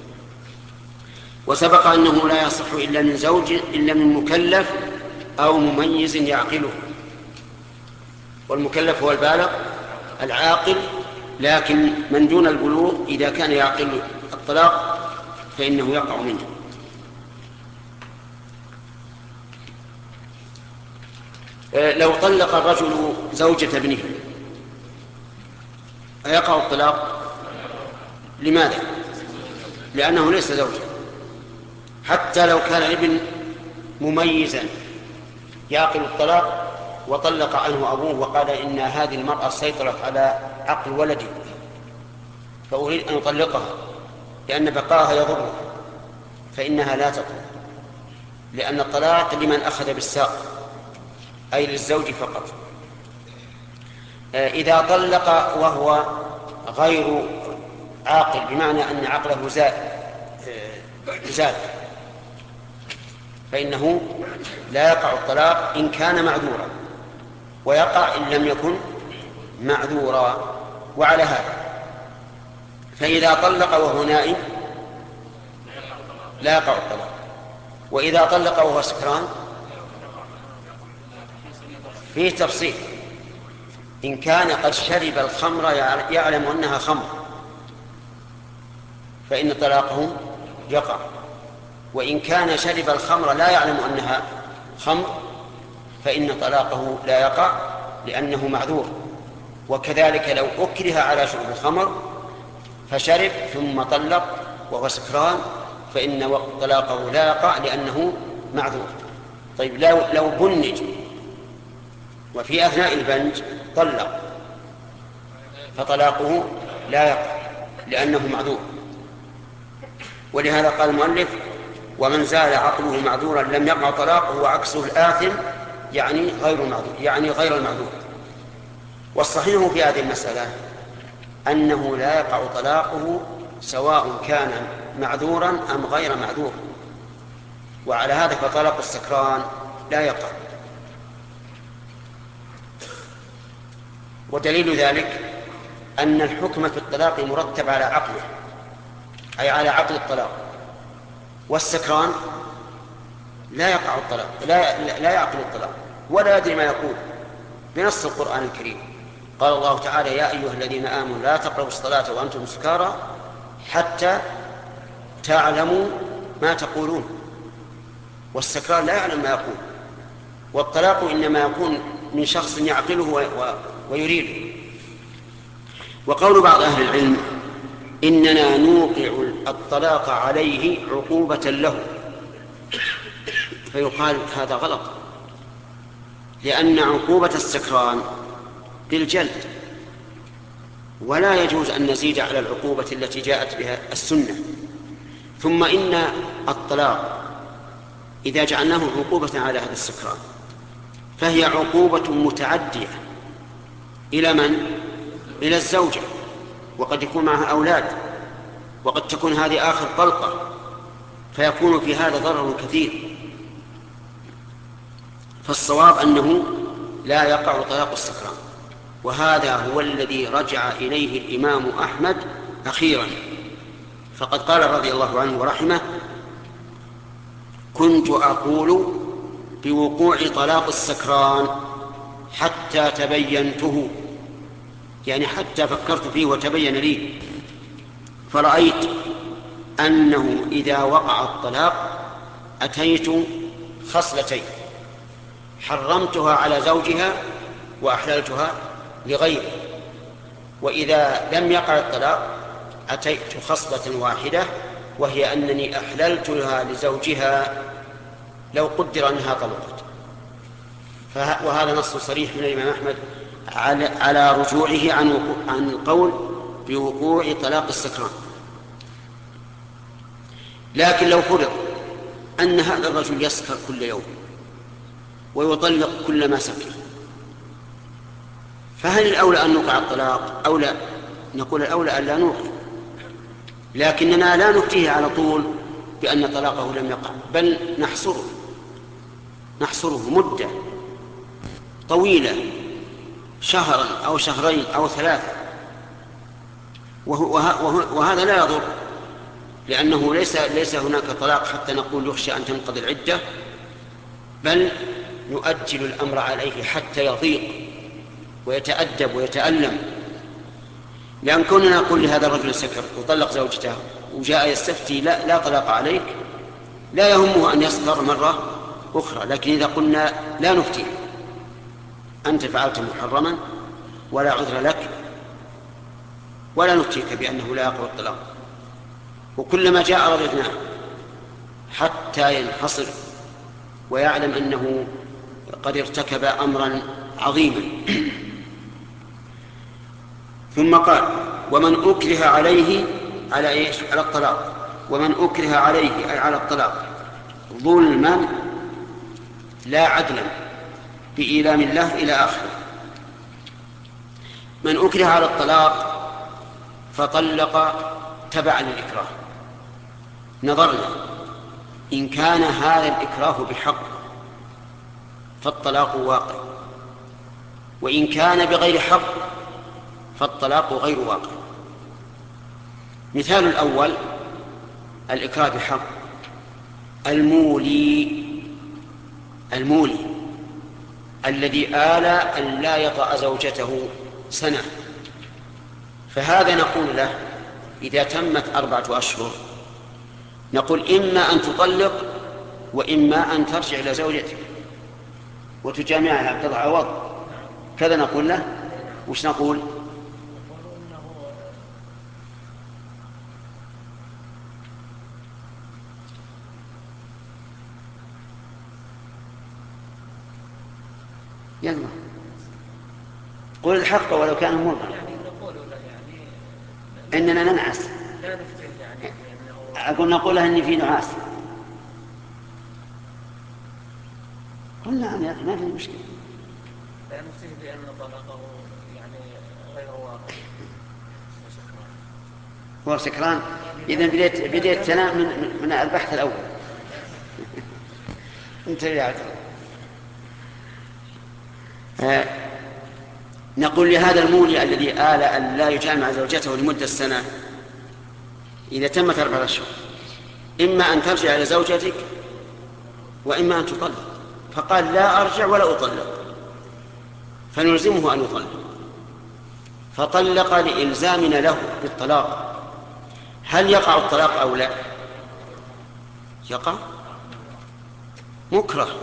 وسبق أنه لا يصح إلا من زوج إلا من مكلف أو مميز يعقله، والمكلف هو البالغ العاقل، لكن من دون البلوغ إذا كان يعقل الطلاق فإنه يقع منه. لو طلق الرجل زوجة ابنه أيقع الطلاق؟ لماذا؟ لأنه ليس زوجا، حتى لو كان الابن مميزا يعقل الطلاق وطلق عنه أبوه وقال إن هذه المرأة سيطرت على عقل ولدي فأريد أن أطلقها لأن بقاها يضره، فإنها لا تطلق، لأن الطلاق لمن أخذ بالساق أي للزوج فقط. إذا طلق وهو غير عاقل بمعنى أن عقله زاد فإنه لا يقع الطلاق إن كان معذورا، ويقع إن لم يكن معذورا. وعلى هذا فإذا طلق وهو نائم لا يقع الطلاق، وإذا طلق وهو سكران فيه تفصيل. إن كان قد شرب الخمر يعلم أنها خمر فإن طلاقه يقع، وإن كان شرب الخمر لا يعلم أنها خمر فإن طلاقه لا يقع لأنه معذور. وكذلك لو أكره على شرب الخمر فشرب ثم طلق وهو سكران فإن طلاقه لا يقع لأنه معذور. طيب، لو, لو بنج وفي أثناء البنج طلق فطلاقه لا يقع لأنه معذور. ولهذا قال المؤلف ومن زال عقله معذورا لم يقع طلاقه، وعكسه الآثم يعني غير المعذور يعني غير المعذور. والصحيح في هذه المسألة أنه لا يقع طلاقه سواء كان معذورا أم غير معذور، وعلى هذا فطلاق السكران لا يقع. ودليل ذلك أن الحكم في الطلاق مرتب على عقله أي على عقل الطلاق، والسكران لا يقع الطلاق لا, لا يعقل الطلاق ولا يدري ما يقول بنص القرآن الكريم. قال الله تعالى يا أيها الذين آمنوا لا تقربوا الصلاة وأنتم سكارى حتى تعلموا ما تقولون، والسكران لا يعلم ما يقول. والطلاق إنما يكون من شخص يعقله ويريده. وقول بعض أهل العلم إننا نوقع الطلاق عليه عقوبة له، فيقال هذا غلط، لأن عقوبة السكران بالجلد، ولا يجوز أن نزيد على العقوبة التي جاءت بها السنة. ثم إن الطلاق إذا جعلناه عقوبة على هذا السكران فهي عقوبة متعدية إلى من؟ إلى الزوجة، وقد يكون معها أولاد، وقد تكون هذه آخر طلقة، فيكون في هذا ضرر كثير. فالصواب أنه لا يقع طلاق السكران، وهذا هو الذي رجع إليه الإمام أحمد أخيرا، فقد قال رضي الله عنه ورحمه: كنت أقول بوقوع طلاق السكران حتى تبينته، يعني حتى فكرت فيه وتبين لي، فرأيت أنه إذا وقع الطلاق أتيت خصلتين: حرمتها على زوجها وأحللتها لغيره، وإذا لم يقع الطلاق أتيت خصلة واحدة، وهي أنني أحللتها لزوجها لو قدر أنها طلقت. وهذا نص صريح من الإمام أحمد على رجوعه عن القول بوقوع طلاق السكران. لكن لو فرض أن هذا الرجل يسكر كل يوم ويطلق كل ما سكر، فهل الأولى أن نوقع الطلاق أو لا؟ نقول الأولى أن لا نوقع، لكننا لا نفتيه على طول بأن طلاقه لم يقع، بل نحصره نحصره مدة طويلة، شهرا أو شهرين أو ثلاثة، وهذا لا يضر، لأنه ليس ليس هناك طلاق حتى نقول يخشى أن تنقضي العدة، بل نؤجل الأمر عليه حتى يضيق ويتأدب ويتألم. لأن كوننا نقول لهذا الرجل سكر وطلق زوجته وجاء يستفتي لا, لا طلاق عليك، لا يهمه أن يسكر مرة أخرى، لكن إذا قلنا لا نفتي أنت فعلت محرما ولا عذر لك، ولا نفتيك بأنه لا يقع الطلاق، وكلما جاء رددناه حتى ينحصر ويعلم أنه قد ارتكب أمرا عظيما. ثم قال: ومن أكره عليه على إيش؟ على الطلاق. ومن أكره عليه أي على الطلاق ظلما لا عدلا بإيلام الله إلى آخره. من أكره على الطلاق فطلق تبعا للإكراه، نظرنا إن كان هذا الإكراه بحق فالطلاق واقع، وإن كان بغير حق فالطلاق غير واقع. مثال الأول الإكراه بحق: المولي المولي الذي آل أن لا يطأ زوجته سنة، فهذا نقول له إذا تمت أربعة أشهر نقول إما أن تطلق وإما أن ترجع إلى زوجتك وتجامعها بضع عوض، كذا نقول له. وش نقول؟ يلا قول الحق ولو كان مرا، إننا ننعس. أقول نقول له إني في نعاس. قل نعم يا أخي ما في مشكلة. لا نفتيه بأن طلاقه يعني غير واقع. هو سكران. إذن بديت بديت تنام من من البحث الأول. أنت يا عبد آه نقول لهذا المولي الذي آل أن لا يجامع زوجته لمدة سنة إذا تمت أربعة أشهر إما أن ترجع إلى زوجتك وإما أن تطلق، فقال لا أرجع ولا أطلق، فنلزمه أن يطلق، فطلق لإلزامنا له بالطلاق. هل يقع الطلاق أو لا؟ يقع مكره،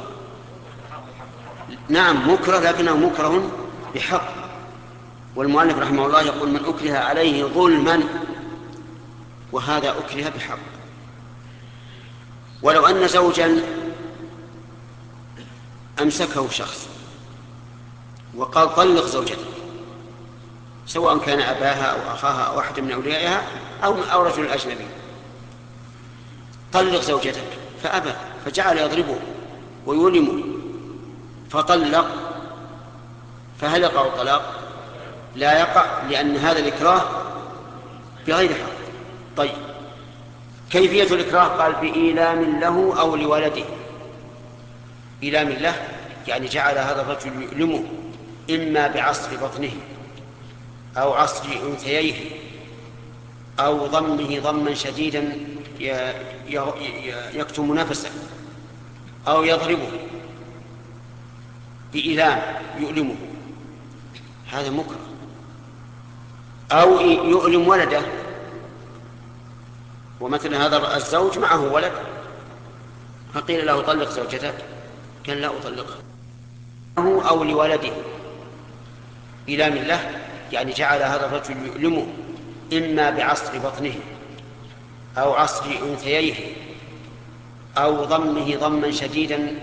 نعم مكره، لكنه مكره بحق. والمؤلف رحمه الله يقول: من أكره عليه ظلما، وهذا أكره بحق. ولو أن زوجا أمسكه شخص وقال طلق زوجتك، سواء كان أباها أو أخاها أو أحد من أوليائها أو أو رجل أجنبي، طلق زوجتك فأبى، فجعل يضربه ويلمه فطلق، فهل يقع الطلاق؟ لا يقع، لأن هذا الإكراه بغير حق. طيب كيفية الإكراه؟ قال: بإيلام له أو لولده. إيلام له يعني جعل هذا الرجل يؤلمه إما بعصر بطنه أو عصر أنثييه أو ضمه ضما شديدا يكتم نفسه، أو يضربه بإيلام يؤلمه، هذا مكره. أو يؤلم ولده، ومثل هذا الزوج معه ولد فقيل له طلق زوجتك، كان لا أطلقها، أو لولده إيلام له، يعني جعل هذا الرجل يؤلمه إما بعصر بطنه أو عصر أنثييه أو ضمه ضما شديدا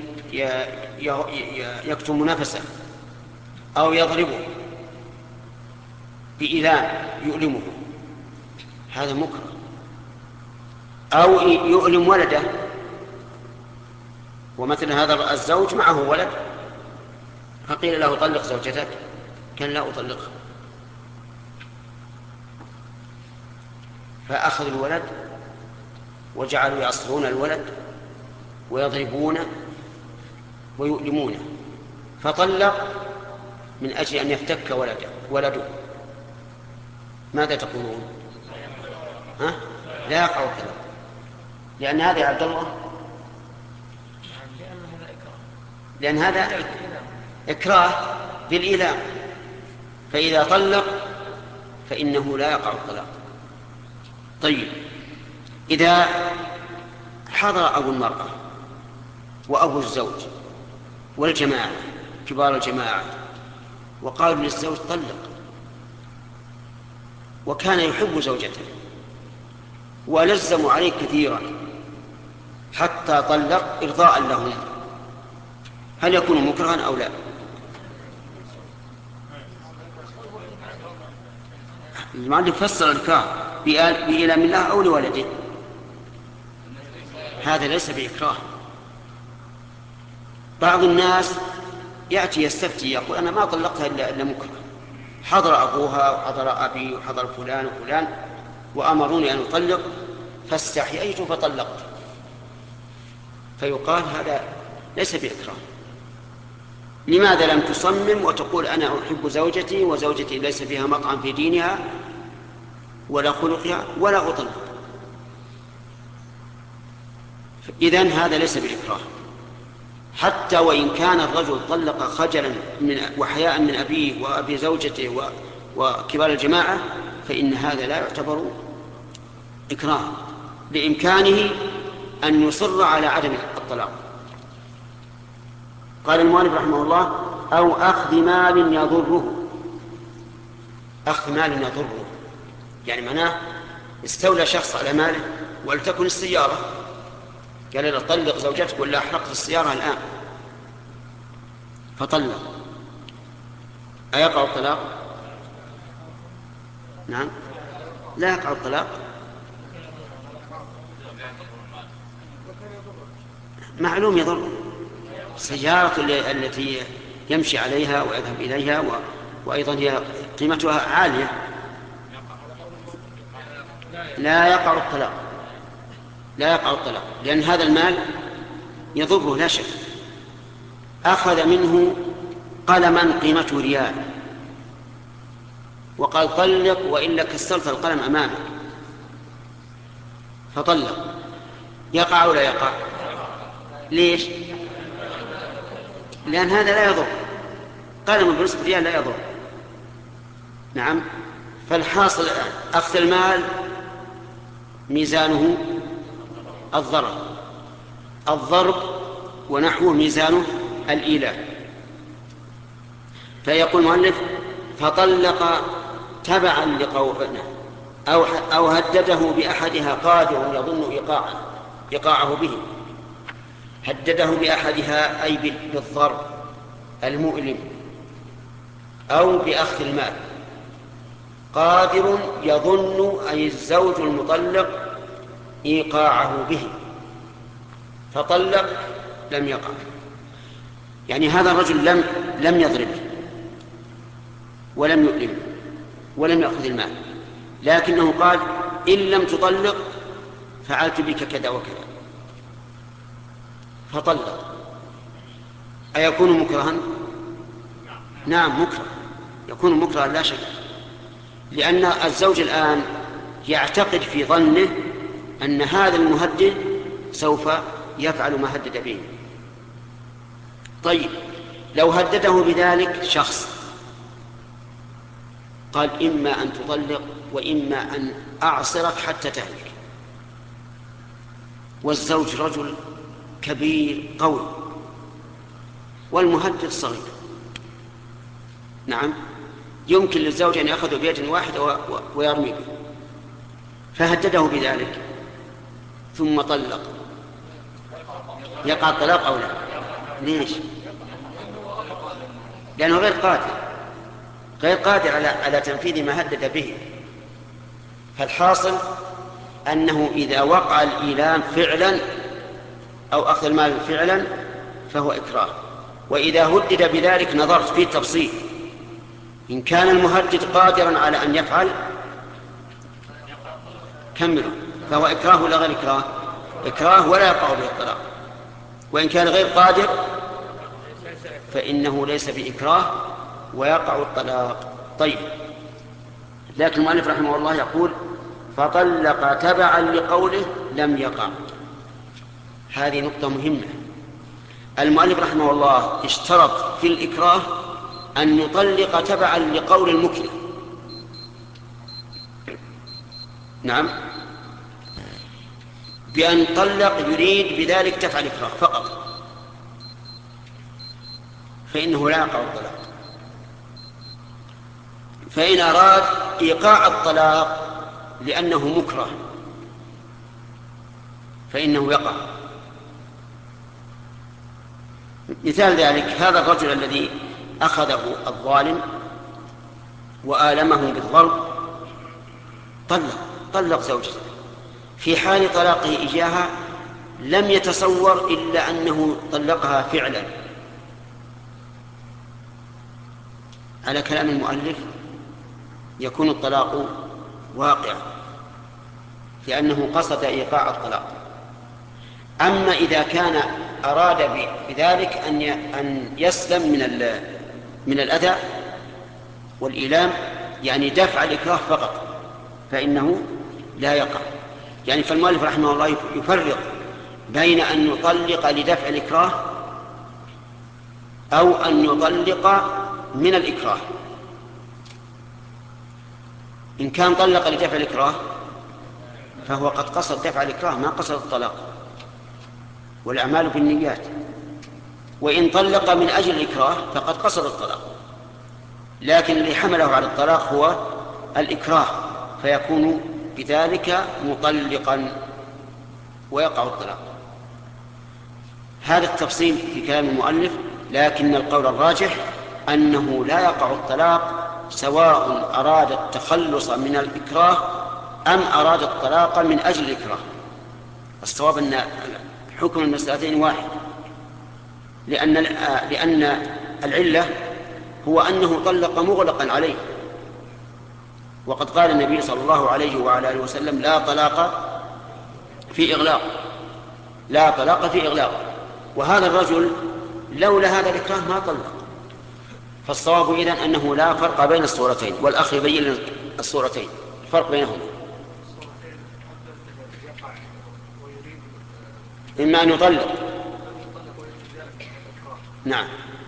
يكتم نفسه، أو يضربه بإيلام يؤلمه، هذا مكره. أو يؤلم ولده، ومثل هذا الزوج معه ولد فقيل له طلق زوجتك، كان لا أطلقها، فأخذ الولد وجعلوا يعصرون الولد ويضربونه ويؤلمونه، فطلق من أجل أن يفتك ولده ولده ماذا تقولون؟ ها؟ لا يقع الطلاق، لأن هذا يا عبد الله لأن هذا إكراه بالإيلام، فإذا طلق فإنه لا يقع الطلاق. طيب، إذا حضر أبو المرأة وأبو الزوج والجماعة كبار الجماعة وقالوا للزوج طلق، وكان يحب زوجته ولزموا عليه كثيرا حتى طلق إرضاء لهم، هل يكون مكرها أو لا؟ المؤلف فسر الإكراه بإيلام الله أو لولده، هذا ليس بإكراه. بعض الناس يأتي يستفتي يقول أنا ما طلقتها إلا مكره، حضر أبوها وحضر أبي وحضر فلان وفلان وأمروني أن أطلق فاستحييت فطلقت، فيقال هذا ليس بإكراه. لماذا لم تصمم وتقول أنا أحب زوجتي وزوجتي ليس فيها مطعم في دينها ولا خلقها ولا أطلق؟ إذن هذا ليس بإكراه، حتى وإن كان الرجل طلق خجلا من وحياء من أبيه وأبي زوجته وكبار الجماعة، فإن هذا لا يعتبر إكراه، بإمكانه أن يصر على عدم الطلاق. قال المؤلف رحمه الله: أو أخذ مال يضره. أخذ مال يضره يعني معناه استولى شخص على ماله، ولتكن السيارة، قال له طلق زوجتك ولا أحرقت السيارة الآن، فطلق، أيقع الطلاق؟ نعم، لا يقع الطلاق. معلوم يضر، السيارة التي يمشي عليها ويذهب إليها و... وأيضا هي قيمتها عالية، لا يقع الطلاق، لا يقع الطلاق، لأن هذا المال يضره لا شك. أخذ منه قلما قيمته ريال وقال طلق وإلا كسرت القلم أمامك، فطلق، يقع ولا يقع؟ ليش؟ لأن هذا لا يضر، قلم بالنسبة ريال لا يضر. نعم، فالحاصل الآن أخذ المال ميزانه الضرب، الضرب ونحوه ميزانه الإيلاء. فيقول المؤلف: فطلق تبعا لقوله أو أو هدده بأحدها قادر يظن إيقاعه إيقاعه به، هدده بأحدها أي بالضرب المؤلم أو بأخذ المال. قادر يظن أي الزوج المطلق إيقاعه به، فطلق لم يقع. يعني هذا الرجل لم لم يضرب ولم يؤلم ولم يأخذ المال، لكنه قال: إن لم تطلق فعلت بك كذا وكذا، فطلق. أيكون مكرها؟ نعم، مكره، يكون مكرها لا شك، لأن الزوج الآن يعتقد في ظنه أن هذا المهدد سوف يفعل ما هدد به. طيب لو هدده بذلك شخص قال إما أن تطلق وإما أن أعصرك حتى تهلك، والزوج رجل كبير قوي والمهدد صغير، نعم يمكن للزوج أن يأخذه بيد واحدة ويرمي به، فهدده بذلك ثم طلق، يقع الطلاق أو لا؟ ليش؟ لأنه غير قادر غير قادر على على تنفيذ ما هدد به. فالحاصل أنه إذا وقع الإيلام فعلا أو أخذ المال فعلا فهو إكراه. وإذا هدد بذلك نظرت فيه تفصيل، إن كان المهدد قادرا على أن يفعل كمله فهو إكراه ولا غير إكراه؟ إكراه ولا يقع به الطلاق. وإن كان غير قادر فإنه ليس بإكراه ويقع الطلاق. طيب لكن المؤلف رحمه الله يقول فطلق تبعا لقوله لم يقع. هذه نقطة مهمة. المؤلف رحمه الله اشترط في الإكراه أن يطلق تبعا لقول المكره، نعم، بأن طلق يريد بذلك دفع الإكراه فقط، فإنه لا يقع الطلاق. فإن أراد إيقاع الطلاق لأنه مكره فإنه يقع. مثال ذلك هذا الرجل الذي أخذه الظالم وآلمه بالضرب طلق طلق زوجته، في حال طلاقه إياها لم يتصور إلا أنه طلقها فعلا. على كلام المؤلف يكون الطلاق واقعا لأنه قصد إيقاع الطلاق. أما إذا كان أراد بذلك أن أن يسلم من من الأذى والإيلام، يعني دفع الإكراه فقط، فإنه لا يقع. يعني فالمؤلف رحمه الله يفرق بين أن يطلق لدفع الإكراه أو أن يطلق من الإكراه. إن كان طلق لدفع الإكراه فهو قد قصد دفع الإكراه ما قصد الطلاق، والأعمال بالنيات. وإن طلق من أجل الإكراه فقد قصد الطلاق، لكن اللي حمله على الطلاق هو الإكراه، فيكون بذلك مطلقا ويقع الطلاق. هذا التفصيل في كلام المؤلف، لكن القول الراجح أنه لا يقع الطلاق سواء أراد التخلص من الإكراه أم أراد الطلاق من أجل الإكراه. الصواب أن حكم المسألتين واحد، لأن لأن العلة هو أنه طلق مغلقا عليه، وقد قال النبي صلى الله عليه وعلى آله وسلم لا طلاق في إغلاق، لا طلاق في إغلاق. وهذا الرجل لولا هذا الإكراه ما طلق. فالصواب إذن أنه لا فرق بين الصورتين، والأخ يبين الصورتين الفرق بينهما. إما أن يطلق، نعم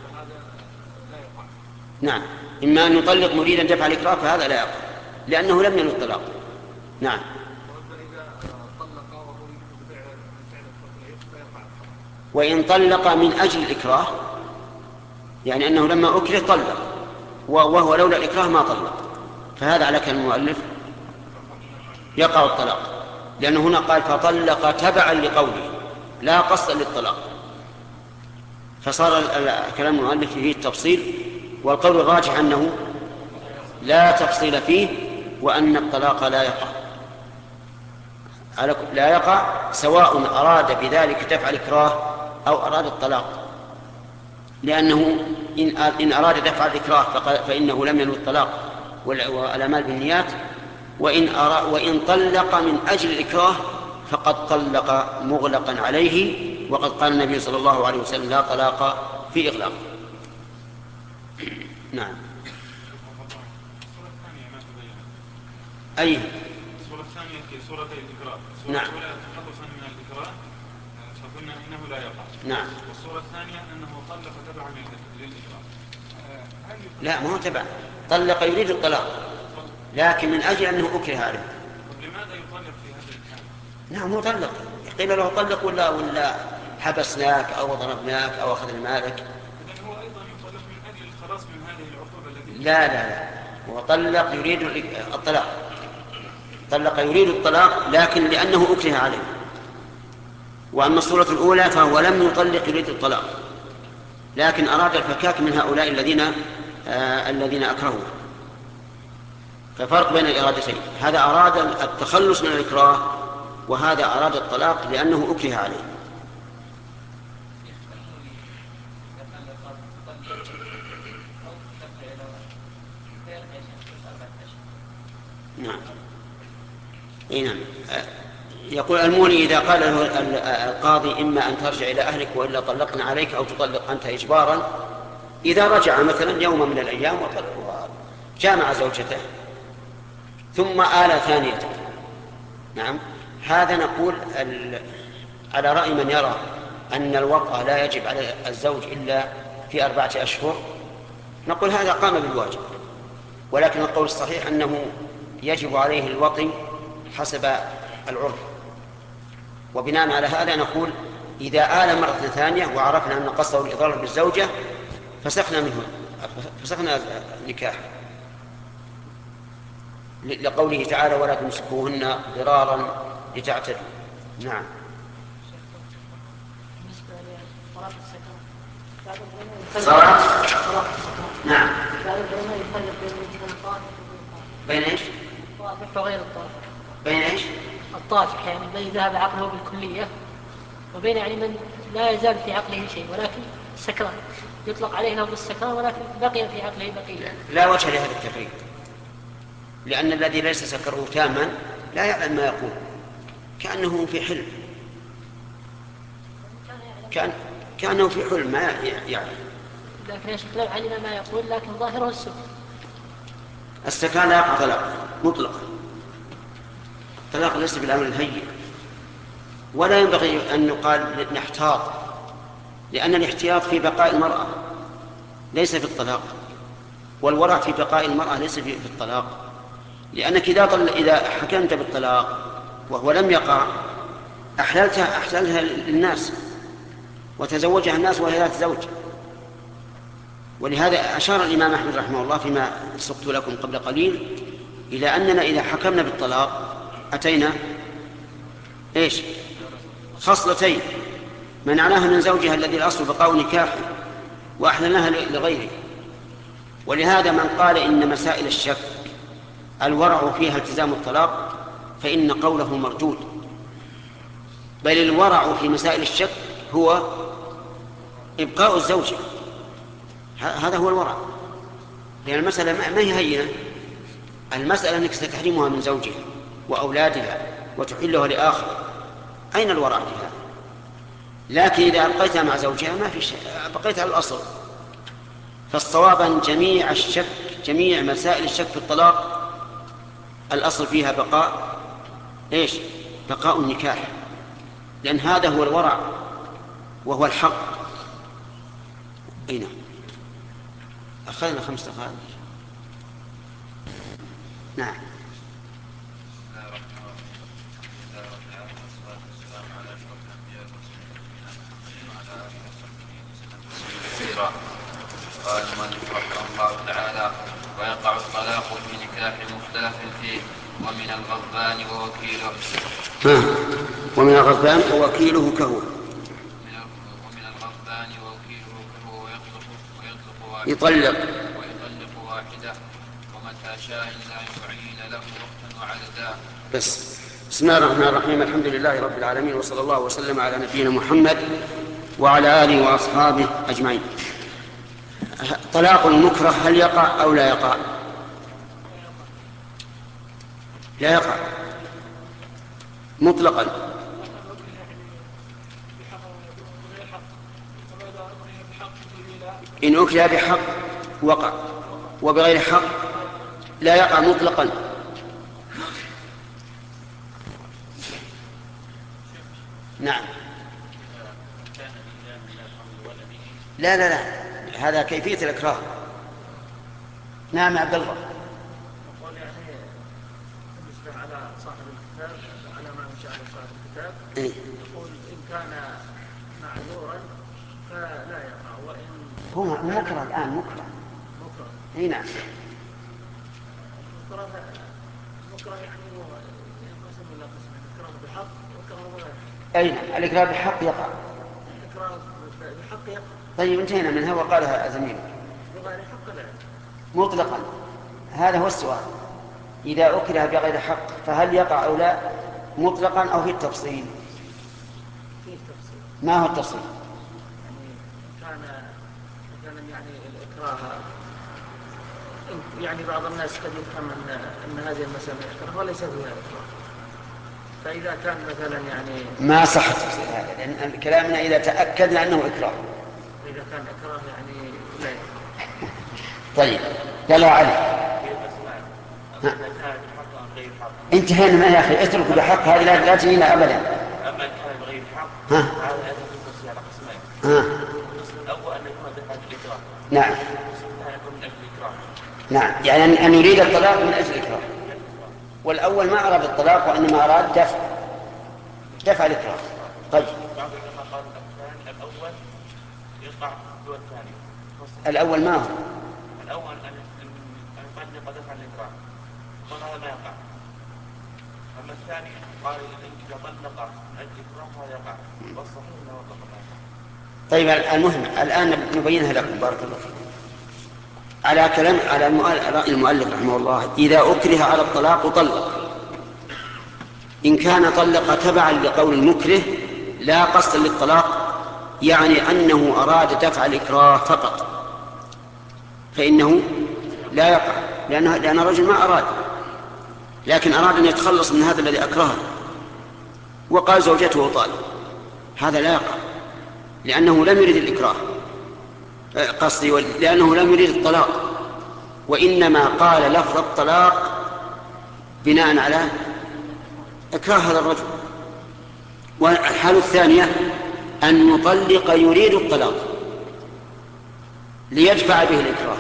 نعم إما أن يطلق مريدا دفع الإكراه فهذا لا يقع لأنه لم ينوي الطلاق. نعم. وإن طلق من أجل الإكراه يعني أنه لما أكره طلق، وهو لولا الإكراه ما طلق، فهذا على كلام المؤلف يقع الطلاق، لأنه هنا قال فطلق تبعا لقوله لا قصدا للطلاق، فصار كلام المؤلف فيه التفصيل، والقول الراجح أنه لا تفصيل فيه، وأن الطلاق لا يقع لا يقع سواء أراد بذلك دفع الإكراه أو أراد الطلاق، لأنه إن أراد دفع الإكراه فإنه لم ينوي الطلاق والأعمال بالنيات، وإن, وإن طلق من أجل الإكراه فقد طلق مغلقا عليه، وقد قال النبي صلى الله عليه وسلم لا طلاق في إغلاق. نعم. أي سورتي الإكراه. نعم. السورة الأولى تخلصا من الإكراه فقلنا إنه لا يقع. نعم. والسورة الثانية أنه طلق تبعا للإكراه. لا ما هو تبع، طلق يريد الطلاق لكن من أجل أنه أكره عليه. لماذا يطلق في هذا الحال؟ نعم هو طلق، قيل له طلق ولا ولا حبسناك أو ضربناك أو أخذنا مالك. إذن هو أيضا يطلق من أجل الخلاص من هذه العقوبة التي لا لا لا، هو طلق يريد الطلاق، طلق يريد الطلاق لكن لأنه أكره عليه. وأما الصورة الأولى فهو لم يطلق يريد الطلاق لكن أراد الفكاك من هؤلاء الذين آه الذين أكرهوا. ففرق بين الإرادتين، هذا أراد التخلص من الإكراه وهذا أراد الطلاق لأنه أكره عليه. نعم. إيه نعم. يقول الموني إذا قال له القاضي إما أن ترجع إلى أهلك وإلا طلقنا عليك أو تطلق أنت إجبارا، إذا رجع مثلا يوم من الأيام وجامع زوجته ثم آل ثانية، نعم، هذا نقول على رأي من يرى أن الوطأ لا يجب على الزوج إلا في أربعة أشهر، نقول هذا قام بالواجب، ولكن القول الصحيح أنه يجب عليه الوطي حسب العرف. وبناء على هذا نقول إذا آل مرة ثانية وعرفنا أن قصده الإضرار بالزوجة فسخنا منه فسخنا النكاح، لقوله تعالى ولا تمسكوهن ضرارا لتعتدوا. نعم. صلاة. نعم. بين ايش؟ الطافح وغير الطافح. بين ايش؟ الطافح يعني الذي ذهب عقله بالكلية، وبين يعني من لا يزال في عقله شيء ولكن سكران، يطلق عليه لفظ السكران ولكن بقي في عقله بقية. لا وجه لهذا التفريق، لأن الذي ليس سكره تاما لا يعلم ما يقول، كأنه في حلم، كان كأنه في حلم ما يعلم. لكن يا شيخ لو علم ما يقول لكن ظاهره السكر. السكران لا يقع طلاق مطلقا، الطلاق ليس بالأمر الهين، ولا ينبغي أن يقال نحتاط، لأن الاحتياط في بقاء المرأة ليس في الطلاق، والورع في بقاء المرأة ليس في الطلاق، لأنك إذا إذا حكمت بالطلاق وهو لم يقع أحللتها أحللتها للناس وتزوجها الناس وهي لا تزوج. ولهذا أشار الإمام أحمد رحمه الله فيما سقت لكم قبل قليل إلى أننا إذا حكمنا بالطلاق أتينا إيش؟ خصلتين منعناها من زوجها الذي الأصل بقاء نكاح وأحللناها لغيره. ولهذا من قال إن مسائل الشك الورع فيها التزام الطلاق فإن قوله مردود، بل الورع في مسائل الشك هو إبقاء الزوجة، هذا هو الورع، لأن المسألة ما هي هينة، المسألة أنك ستحرمها من زوجها وأولادها وتحلها لآخر، أين الورع فيها؟ لكن إذا أبقيتها مع زوجها ما في شيء، بقيتها على الأصل. فالصواب أن جميع الشك جميع مسائل الشك في الطلاق الأصل فيها بقاء إيش؟ بقاء النكاح، لأن هذا هو الورع وهو الحق. أين أخذنا خمس دقائق؟ نعم. قال المؤلف رحمه الله تعالى ويقع الطلاق في نكاح مختلف فيه ومن الغضبان ووكيله ومن الغضبان ووكيله كهو ومن الغضبان ووكيله كهو ويطلق ويطلق يطلق ويطلق واحدة ومتى شاء لا يعين له وقتا وعددا. بس. بسم الله الرحمن الرحيم، الحمد لله رب العالمين، وصلى الله وسلم على نبينا محمد وعلى آله وأصحابه أجمعين. طلاق المكره هل يقع أو لا يقع؟ لا يقع مطلقا. إن أكل بحق وقع، وبغير حق لا يقع مطلقا. لا لا لا، هذا كيفية الإكراه. نعم يا عبد الله. يقول يعني بالنسبة على صاحب الكتاب، على ما مشى على صاحب الكتاب، إيه؟ يقول إن كان معذورا فلا يقع، وإن هو مكره الآن، مكره مكره. اي نعم. مكره مكره يعني هو ينقسم إلى قسمين: إكراه بحق وإكراه بغير حق. اي نعم، الإكراه بالحق يقع. إكراه بحق يقع، طيب انتهينا منها وقالها زميلك. بغير حق لا يقع. مطلقا، هذا هو السؤال. إذا أكره بغير حق فهل يقع أو لا، مطلقا أو في التفصيل؟ فيه تفصيل. ما هو التفصيل؟ يعني كان مثلا يعني الإكراه، يعني بعض الناس قد يفهم أن أن هذه المسألة إكراه وليس فيها إكراه. فإذا كان مثلا يعني ما صح التفصيل هذا، لأن كلامنا إذا تأكدنا أنه إكراه. إذا كان إكراه يعني لا يقع. طيب قال علي. انتهينا ما يا أخي، اتركوا بحق هذه لا, لا تجينا أبدا. أما إن كان بغير حق ها هذا ينقسم على قسمين. ها القسم الأول أن يكون دفعا الإكراه. نعم. القسم الثاني يكون من أجل الإكراه. نعم، يعني أن- أن يريد الطلاق من أجل الإكراه. والأول ما أراد الطلاق وإنما أراد دفع دفع الإكراه. طيب بعض العلماء قال الثاني الأول يقع دون الثاني. الأول ما هو؟ الأول أن أن يطلق دفعا الإكراه، قال هذا ما يقع. أما الثاني قال إذا طلق من أجل الإكراه هذا يقع، والصحيح أنه طلق ما يقع. طيب المهم الآن نبينها لكم بارك الله فيكم. على كلام على رأي المؤلف رحمه الله، إذا أكره على الطلاق طلق. إن كان طلق تبعا لقول المكره لا قصدا للطلاق، يعني أنه أراد دفع الإكراه فقط، فإنه لا يقع، لأنه لأن الرجل ما أراد، لكن أراد أن يتخلص من هذا الذي أكرهه وقال زوجته طالب، هذا لا يقع، لأنه لم يرد الإكراه قصدي، لأنه لم يرد الطلاق، وإنما قال لفظ الطلاق بناء على إكراه هذا الرجل. والحالة الثانية أن يطلق يريد الطلاق ليدفع به الإكراه،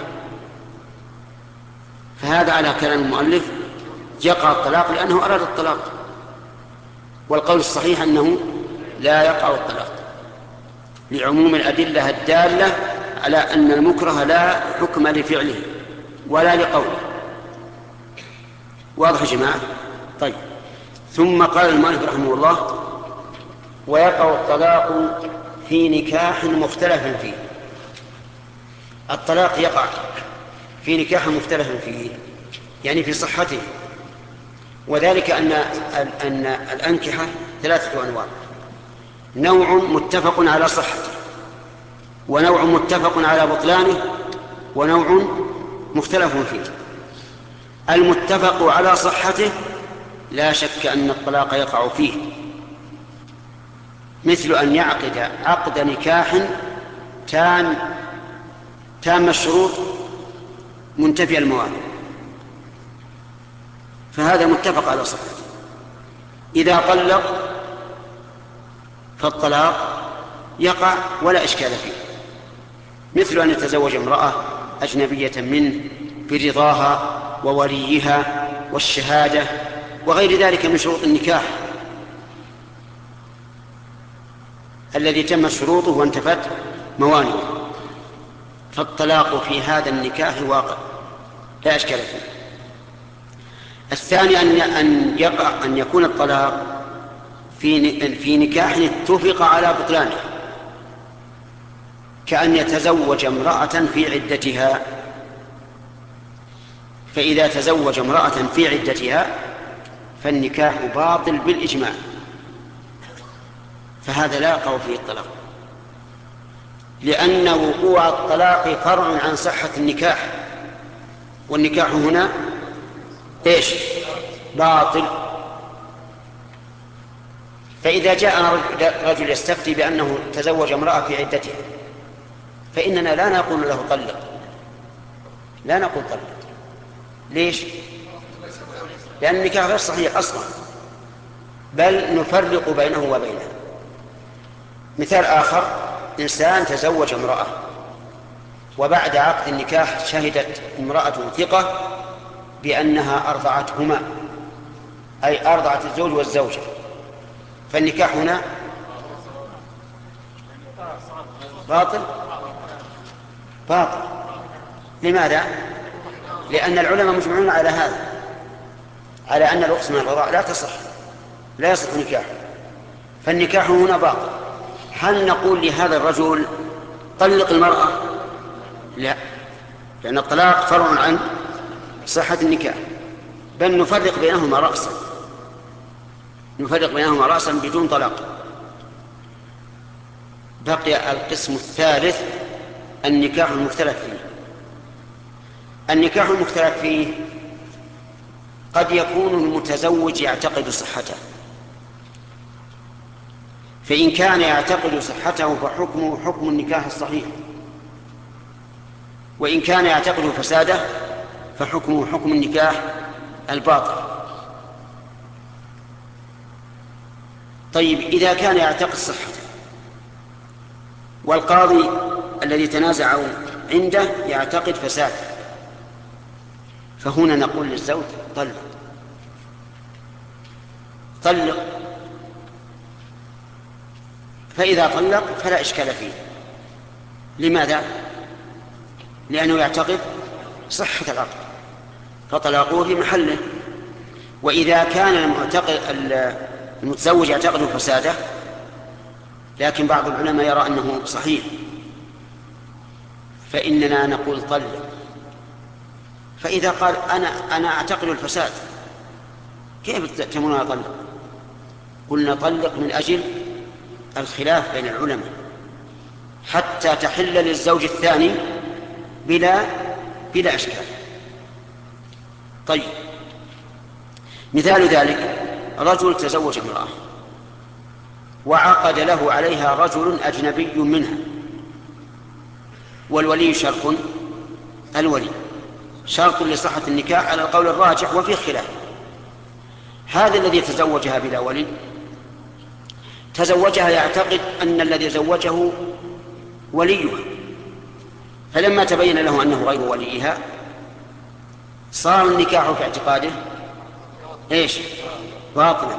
فهذا على كلام المؤلف يقع الطلاق لأنه أراد الطلاق، والقول الصحيح أنه لا يقع الطلاق لعموم الأدلة الدالة على أن المكره لا حكم لفعله ولا لقوله. واضح يا جماعة؟ طيب، ثم قال المؤلف رحمه الله: ويقع الطلاق في نكاح مختلف فيه. الطلاق يقع في نكاح مختلف فيه، يعني في صحته، وذلك أن أن الأنكحة ثلاثة أنواع: نوع متفق على صحته، ونوع متفق على بطلانه، ونوع مختلف فيه. المتفق على صحته لا شك أن الطلاق يقع فيه، مثل أن يعقد عقد نكاح تام تام الشروط منتفي الموانع، فهذا متفق على صحته. إذا طلق فالطلاق يقع ولا إشكال فيه، مثل أن يتزوج امرأة أجنبية منه برضاها ووليها والشهادة وغير ذلك من شروط النكاح الذي تم شروطه وانتفت موانعه، فالطلاق في هذا النكاح واقع لا إشكال فيه. الثاني أن يقع أن يكون الطلاق في في نكاح اتفق على بطلانه، كأن يتزوج امرأة في عدتها، فإذا تزوج امرأة في عدتها فالنكاح باطل بالإجماع، فهذا لا يقع فيه الطلاق، لأن وقوع الطلاق فرع عن صحة النكاح، والنكاح هنا إيش؟ باطل. فإذا جاء رجل يستفتي بأنه تزوج امرأة في عدتها فإننا لا نقول له طلق، لا نقول طلق. ليش؟ لأن النكاح غير صحيح أصلا، بل نفرق بينه وبينها. مثال آخر: إنسان تزوج امرأة وبعد عقد النكاح شهدت امرأة ثقة بأنها أرضعتهما، أي أرضعت الزوج والزوجة، فالنكاح هنا باطل باطل. لماذا؟ لأن العلماء مجمعون على هذا، على أن الرخصة من الرضاع لا تصح، لا يصح نكاح، فالنكاح هنا باطل. هل نقول لهذا الرجل طلق المرأة؟ لا، لأن الطلاق فرع عن صحة النكاح، بل نفرق بينهما رأسا، نفرق بينهما رأسا بدون طلاق. بقي القسم الثالث: النكاح المختلف فيه. النكاح المختلف فيه قد يكون المتزوج يعتقد صحته، فإن كان يعتقد صحته فحكمه حكم النكاح الصحيح، وإن كان يعتقد فساده فحكمه حكم النكاح الباطل. طيب، إذا كان يعتقد صحته والقاضي الذي تنازعوا عنده يعتقد فساده، فهنا نقول للزوج: طلق طلق. فإذا طلق فلا إشكال فيه. لماذا؟ لأنه يعتقد صحة العقد، فطلاقه في محله. وإذا كان المعتقد المتزوج يعتقد فساده لكن بعض العلماء يرى أنه صحيح، فإننا نقول طلق. فإذا قال أنا أنا أعتقد الفساد، كيف تأتمون طلق؟ قلنا طلق من أجل الخلاف بين العلماء حتى تحل للزوج الثاني بلا بلا إشكال. طيب، مثال ذلك: رجل تزوج امرأة وعقد له عليها رجل أجنبي منها، والولي شرط، الولي شرط لصحة النكاح على القول الراجح وفيه خلاف. هذا الذي تزوجها بلا ولي تزوجها يعتقد أن الذي زوجه وليها، فلما تبين له أنه غير وليها صار النكاح في اعتقاده إيش؟ باطلا.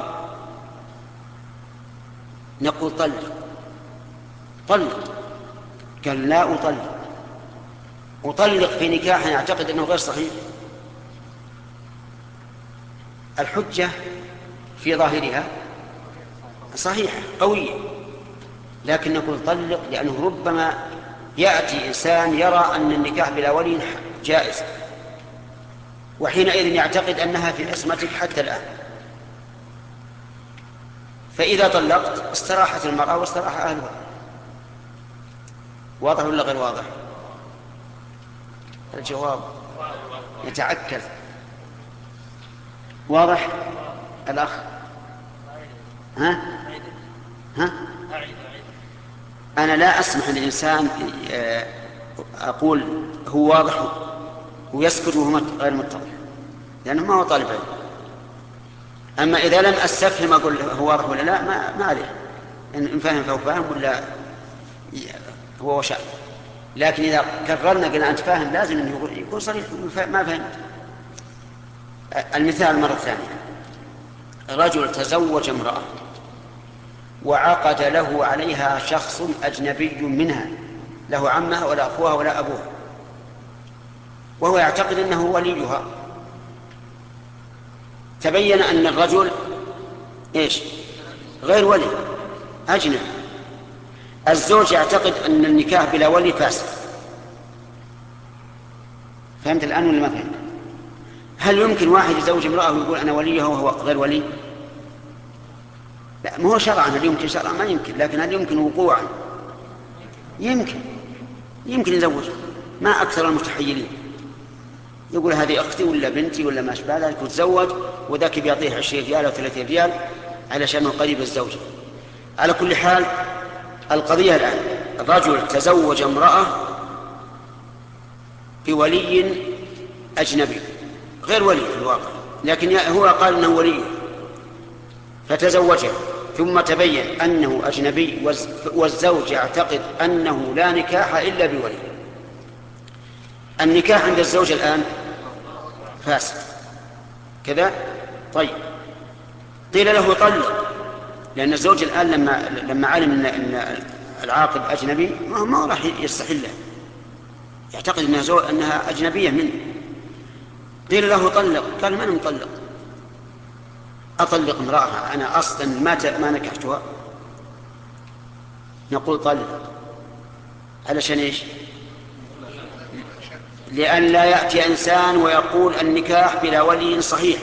نقول طلق طلق. قال: لا أطلق، أطلق في نكاح يعتقد أنه غير صحيح. الحجة في ظاهرها صحيحة قوية، لكن نقول طلق لأنه ربما يأتي إنسان يرى أن النكاح بلا ولي جائز، وحينئذ يعتقد أنها في عصمتك حتى الآن، فإذا طلقت استراحت المرأة واستراح أهلها. واضح ولا غير واضح؟ الجواب يتعكر. واضح الأخ؟ ها؟ ها؟ أنا لا أسمح للإنسان أقول هو واضح ويسكت وهو غير متضح، لأنه ما هو طالب علم. أما إذا لم أستفهم أقول هو واضح ولا لا، ما, ما عليه، إن فهم فهو فاهم ولا هو وشاء. لكن إذا كررنا قلنا أنت فاهم لازم أن يكون صريح ما فهمت. المثال مرة ثانية: رجل تزوج امرأة وعقد له عليها شخص أجنبي منها، له عمها ولا أخوها ولا أبوها، وهو يعتقد أنه وليها. تبين أن الرجل إيش؟ غير ولي، أجنبي. الزوج يعتقد أن النكاح بلا ولي فاسد. فهمت الآن ولا ما فهمت؟ هل يمكن واحد يزوج امرأة ويقول أنا وليها وهو غير ولي؟ لا، ما هو شرعا. هل يمكن شرعا؟ ما يمكن. لكن هل يمكن وقوعا؟ يمكن يمكن يزوج. ما أكثر المتحيلين يقول هذه أختي ولا بنتي ولا ما أشبه ذلك وتزوج، وذاك بيعطيه عشرين ريال أو ثلاثين ريال علشان قريب الزوجة. على كل حال القضية الآن: الرجل تزوج امرأة بولي أجنبي غير ولي في الواقع، لكن هو قال أنه ولي فتزوجها، ثم تبين أنه أجنبي والزوج يعتقد أنه لا نكاح إلا بولي. النكاح عند الزوج الآن فاسد كذا. طيب قيل له طلق، لأن الزوج الآن لما لما علم أن العاقد أجنبي ما راح يستحله، يعتقد أنها, زو... أنها أجنبية منه. قيل له طلق، قال من مطلق؟ أطلق امرأة أنا أصلا ما ت... ما نكحتها؟ نقول طلق. علشان إيش؟ لأن لا يأتي إنسان ويقول النكاح بلا ولي صحيح،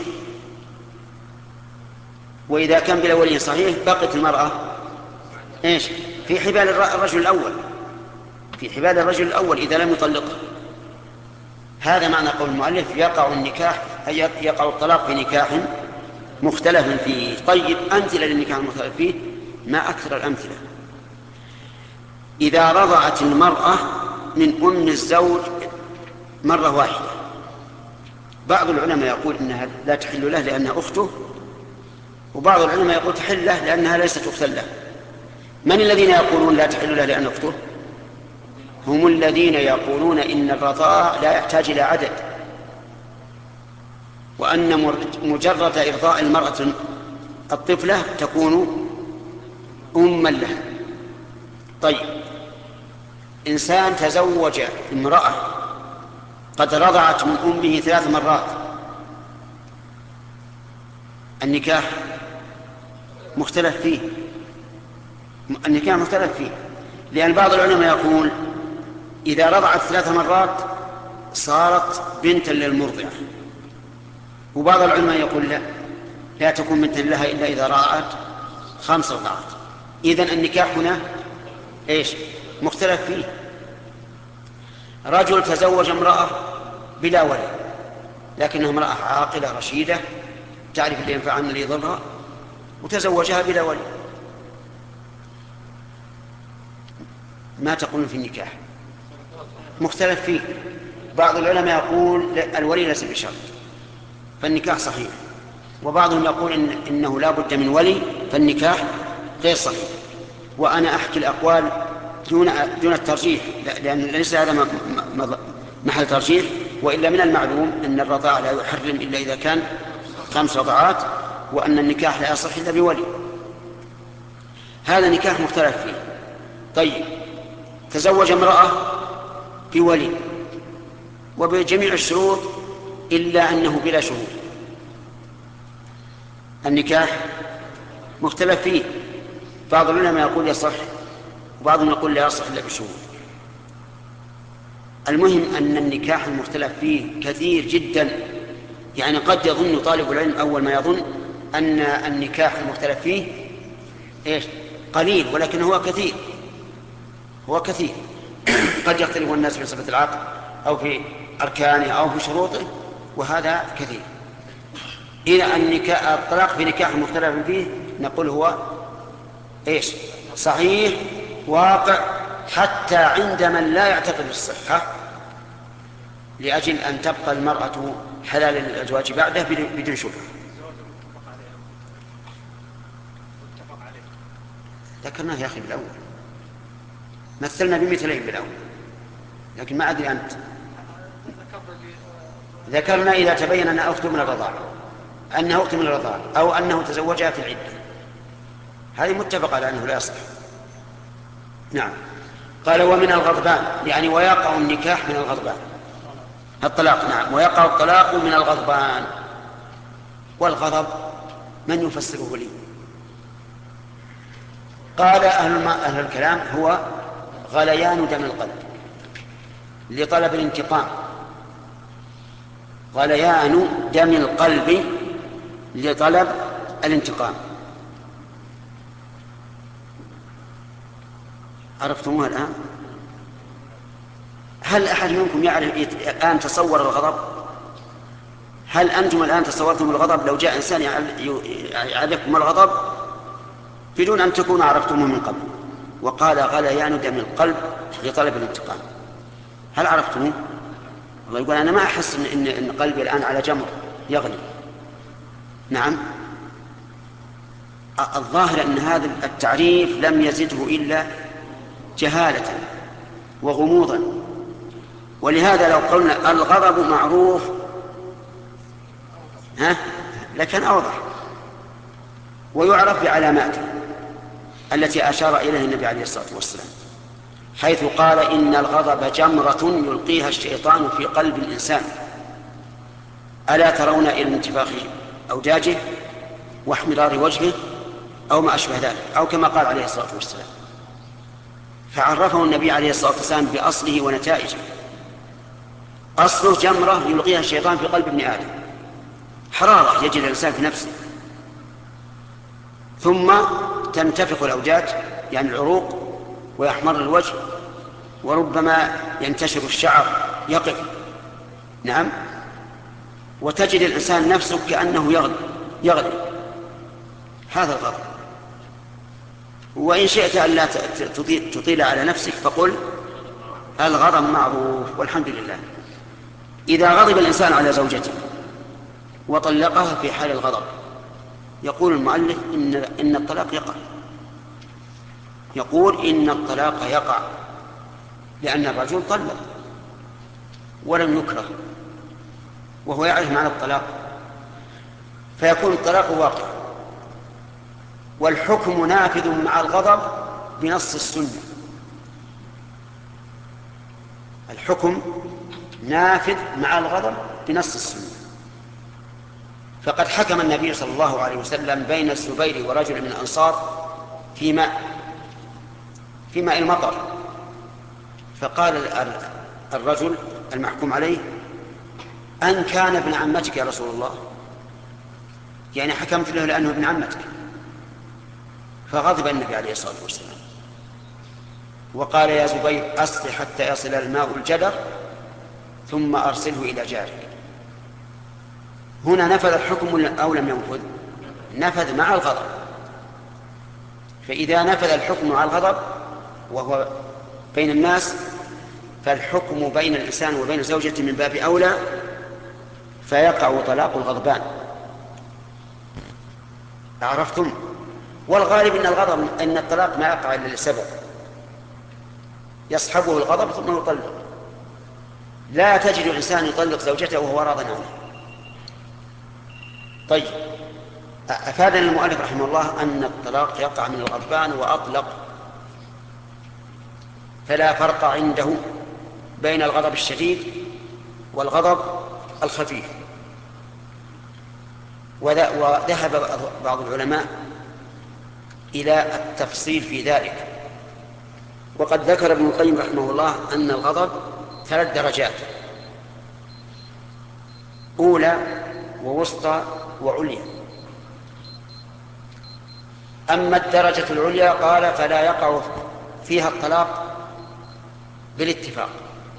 وإذا كان بلا ولي صحيح بقت المرأة إيش؟ في حبال الرجل الأول، في حبال الرجل الأول إذا لم يطلقها. هذا معنى قول المؤلف يقع النكاح، يقع الطلاق في نكاح مختلف فيه. طيب أمثلة للنكاح المختلف فيه ما أكثر الأمثلة. إذا رضعت المرأة من أم الزوج مرة واحدة، بعض العلماء يقول إنها لا تحل له لأنها أخته، وبعض العلماء يقول تحل له لأنها ليست أختا له. من الذين يقولون لا تحل له لأنها أخته؟ هم الذين يقولون إن الرضاع لا يحتاج إلى عدد، وأن مجرد إرضاء المرأة الطفلة تكون أما لها. طيب إنسان تزوج امرأة قد رضعت من أمه ثلاث مرات، النكاح مختلف فيه، النكاح مختلف فيه لأن بعض العلماء يقول إذا رضعت ثلاث مرات صارت بنتا للمرضعة، وبعض العلماء يقول لا، لا تكون بنتا لها إلا إذا رضعت خمس رضعات. إذن النكاح هنا إيش؟ مختلف فيه. رجل تزوج امرأة بلا ولي، لكنها امرأة عاقلة رشيدة تعرف اللي ينفع عنه اللي يضرها، وتزوجها بلا ولي. ما تقولون في النكاح؟ مختلف فيه. بعض العلماء يقول الولي ليس بشرط فالنكاح صحيح، وبعضهم يقول إن إنه لا بد من ولي فالنكاح غير صحيح. وأنا أحكي الأقوال دون دون الترجيح، لأن ليس هذا محل ترجيح، وإلا من المعلوم أن الرضاع لا يحرم إلا إذا كان خمس رضعات، وأن النكاح لا يصح إلا بولي. هذا نكاح مختلف فيه. طيب تزوج امرأة بولي وبجميع الشروط إلا أنه بلا شهود، النكاح مختلف فيه. بعض العلماء يقول يصح، وبعضهم يقول لا يصح إلا بشهود. المهم أن النكاح المختلف فيه كثير جدا، يعني قد يظن طالب العلم أول ما يظن أن النكاح المختلف فيه إيش؟ قليل، ولكن هو كثير، هو كثير. قد يختلف الناس في صفة العقد أو في أركانه أو في شروطه، وهذا كثير. إذا النكاح الطلاق في نكاح مختلف فيه نقول هو إيش؟ صحيح واقع حتى عند من لا يعتقد بالصحة، لأجل أن تبقى المرأة حلال للأزواج بعده بدون شبهة. ذكرناه يا أخي بالأول، مثلنا بمثلين بالأول، لكن ما أدري أنت. ذكرنا إذا تبين أنها أخت من الرضاعة، أنها أخت من الرضاعة، أو أنه تزوجها في العدة، هذه متفق على أنه لا يصح. نعم. قال ومن الغضبان، يعني ويقع النكاح من الغضبان، الطلاق. نعم، ويقع الطلاق من الغضبان. والغضب من يفسره لي؟ قال أهل, أهل الكلام هو غليان دم القلب لطلب الانتقام، غليان دم القلب لطلب الانتقام. عرفتموها الآن؟ هل أحد منكم يعرف الآن تصور الغضب؟ هل أنتم الآن تصورتم الغضب لو جاء إنسان يعرفكم الغضب بدون أن تكونوا عرفتموه من قبل؟ وقال غليان دم القلب لطلب الانتقام، هل عرفتموه؟ الله يقول أنا ما أحس إن, إن قلبي الآن على جمر يغلي. نعم، الظاهر أن هذا التعريف لم يزده إلا جهالة وغموضا، ولهذا لو قلنا الغضب معروف ها لكن أوضح ويعرف بعلاماته التي أشار إليه النبي عليه الصلاة والسلام، حيث قال إن الغضب جمرة يلقيها الشيطان في قلب الإنسان ألا ترون إلى انتفاخ أوداجه واحمرار وجهه أو ما أشبه ذلك، أو كما قال عليه الصلاة والسلام. فعرفه النبي عليه الصلاة والسلام بأصله ونتائجه. أصله جمرة يلقيها الشيطان في قلب ابن آدم، حرارة يجد الإنسان في نفسه، ثم تنتفخ الأوداج يعني العروق ويحمر الوجه، وربما ينتشر الشعر يقف، نعم، وتجد الإنسان نفسه كأنه يغلي يغلي هذا الغضب. وإن شئت أن لا تطيل على نفسك فقل الغضب معروف والحمد لله. إذا غضب الإنسان على زوجته وطلقها في حال الغضب، يقول المؤلف إن, إن الطلاق يقع، يقول إن الطلاق يقع لأن الرجل طلق ولم يكره وهو يعرف معنى الطلاق، فيكون الطلاق واقع، والحكم نافذ مع الغضب بنص السنة. الحكم نافذ مع الغضب بنص السنة. فقد حكم النبي صلى الله عليه وسلم بين الزبير ورجل من الأنصار في ماء في ماء المطر، فقال الرجل المحكوم عليه أن كان ابن عمتك يا رسول الله، يعني حكمت له لأنه ابن عمتك. فغضب النبي عليه الصلاة والسلام وقال يا زبير أسقي حتى يصل الماء الجدر ثم أرسله إلى جارك. هنا نفذ الحكم أو لم ينفذ؟ نفذ مع الغضب. فإذا نفذ الحكم مع الغضب وهو بين الناس، فالحكم بين الإنسان وبين زوجته من باب أولى، فيقع طلاق الغضبان. عرفتم؟ والغالب أن الغضب أن الطلاق ما يقع إلا لسبب يصحبه الغضب ثم يطلق. لا تجد الإنسان يطلق زوجته وهو راض عنه. طيب، أفادنا المؤلف رحمه الله أن الطلاق يقع من الغضبان وأطلق، فلا فرق عنده بين الغضب الشديد والغضب الخفيف. وذهب بعض العلماء إلى التفصيل في ذلك، وقد ذكر ابن القيم رحمه الله أن الغضب ثلاث درجات: أولى ووسطى وعليا. أما الدرجة العليا قال فلا يقع فيها الطلاق بالاتفاق.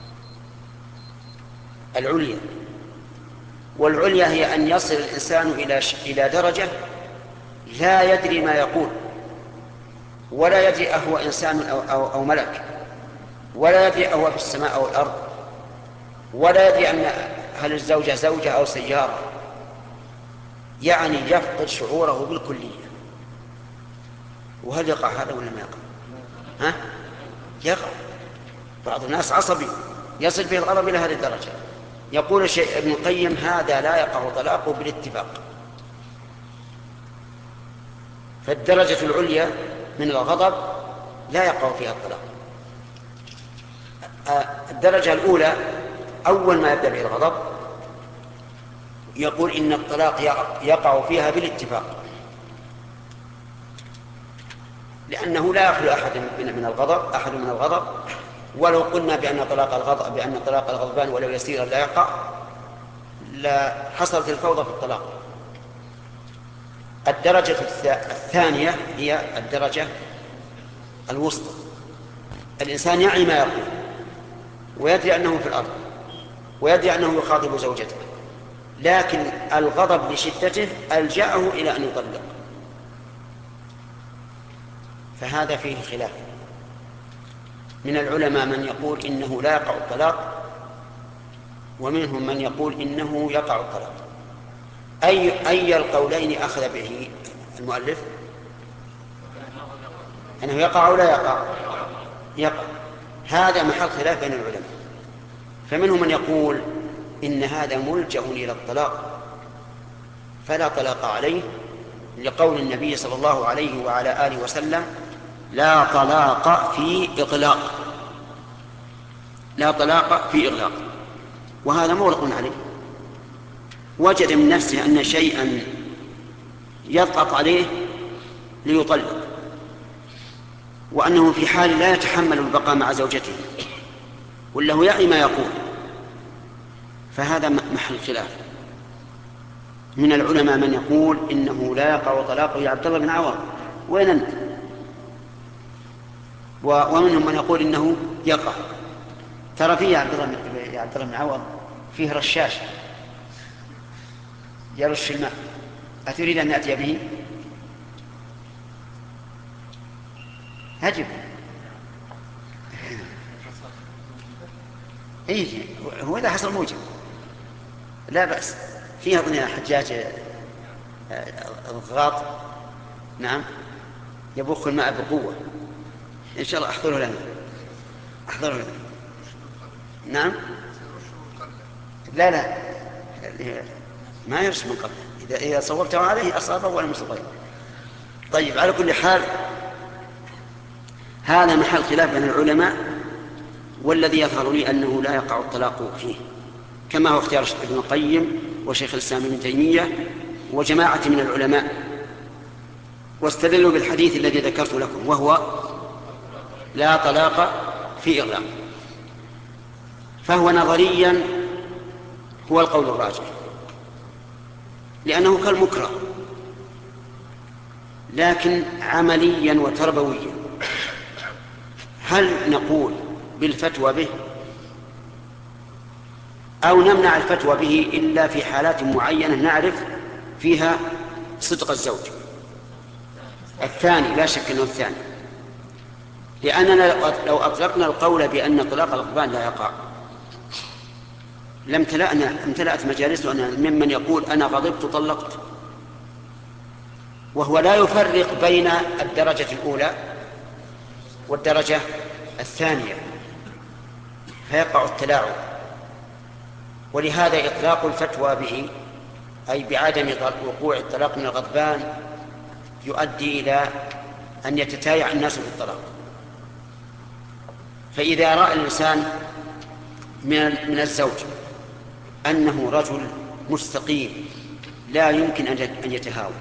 العليا والعليا هي أن يصل الإنسان إلى إلى درجة لا يدري ما يقول، ولا يدري أهو إنسان أو, أو, أو ملك، ولا يدري أهو في السماء أو الأرض، ولا يدري أن هل الزوجة زوجة أو سيارة، يعني يفقد شعوره بالكلية. وهل يقع هذا ولا ما يقع؟ ها؟ يقع. بعض الناس عصبي يصل به الغضب إلى هذه الدرجة. يقول الشيخ ابن القيم هذا لا يقع طلاقه بالاتفاق. فالدرجة العليا من الغضب لا يقع فيها الطلاق. الدرجة الأولى أول ما يبدأ به الغضب يقول إن الطلاق يقع فيها بالاتفاق، لأنه لا يخلو أحد من الغضب أحد من الغضب ولو قلنا بأن طلاق الغضب بأن طلاق الغضبان ولو يسيرا لا يقع لا حصلت الفوضى في الطلاق. الدرجة الثانية هي الدرجة الوسطى. الإنسان يعي ما يقول ويدري أنه في الأرض ويدري أنه يخاطب زوجته، لكن الغضب لشدته ألجأه إلى أن يطلق، فهذا فيه خلاف. من العلماء من يقول إنه لا يقع الطلاق، ومنهم من يقول إنه يقع الطلاق. أي, أي القولين أخذ به المؤلف؟ أنه يقع أو لا يقع؟ يقع. هذا محل خلاف بين العلماء، فمنهم من يقول إن هذا ملجأ إلى الطلاق فلا طلاق عليه، لقول النبي صلى الله عليه وعلى آله وسلم: لا طلاق في إغلاق، لا طلاق في إغلاق. وهذا مغلق عليه، وجد من نفسه أن شيئا يضغط عليه ليطلق، وأنه في حال لا يتحمل البقاء مع زوجته وله يعي ما يقول، فهذا محل خلاف. من العلماء من يقول إنه لا يقع طلاقه يا عبد الله بن عوض وين أنت؟ ومنهم من يقول إنه يقع. ترى فيه يا عبد الله يا عبد الله بن عوض فيه رشاش يرش الماء، أتريد أن نأتي به؟ هجب. إيه هو إذا حصل موجب لا بأس. فيها أظن حجاج الغاط، نعم، يبخ الماء بقوة، إن شاء الله أحضره لنا، أحضره لنا. نعم، لا لا ما يرش من قبل، إذا إذا صوبته عليه أصابه ولا مصيبه. طيب، على كل حال هذا محل خلاف بين العلماء، والذي يظهر لي أنه لا يقع الطلاق فيه، كما هو اختيار ابن القيم وشيخ الإسلام ابن تيمية وجماعة من العلماء، واستدلوا بالحديث الذي ذكرت لكم وهو لا طلاق في إغلاق. فهو نظريا هو القول الراجح، لأنه كالمكره، لكن عمليا وتربويا هل نقول بالفتوى به أو نمنع الفتوى به إلا في حالات معينة نعرف فيها صدق الزوج؟ الثاني، لا شك أنه الثاني، لأننا لو أطلقنا القول بأن طلاق الغضبان لا يقع لم تلأنا امتلأت مجالسنا ممن يقول أنا غضبت طلقت، وهو لا يفرق بين الدرجة الأولى والدرجة الثانية، فيقع التلاعب. ولهذا إطلاق الفتوى به أي بعدم وقوع الطلاق من الغضبان يؤدي إلى أن يتتايع الناس في الطلاق. فإذا رأى الإنسان من الزوج أنه رجل مستقيم لا يمكن أن يتهاون،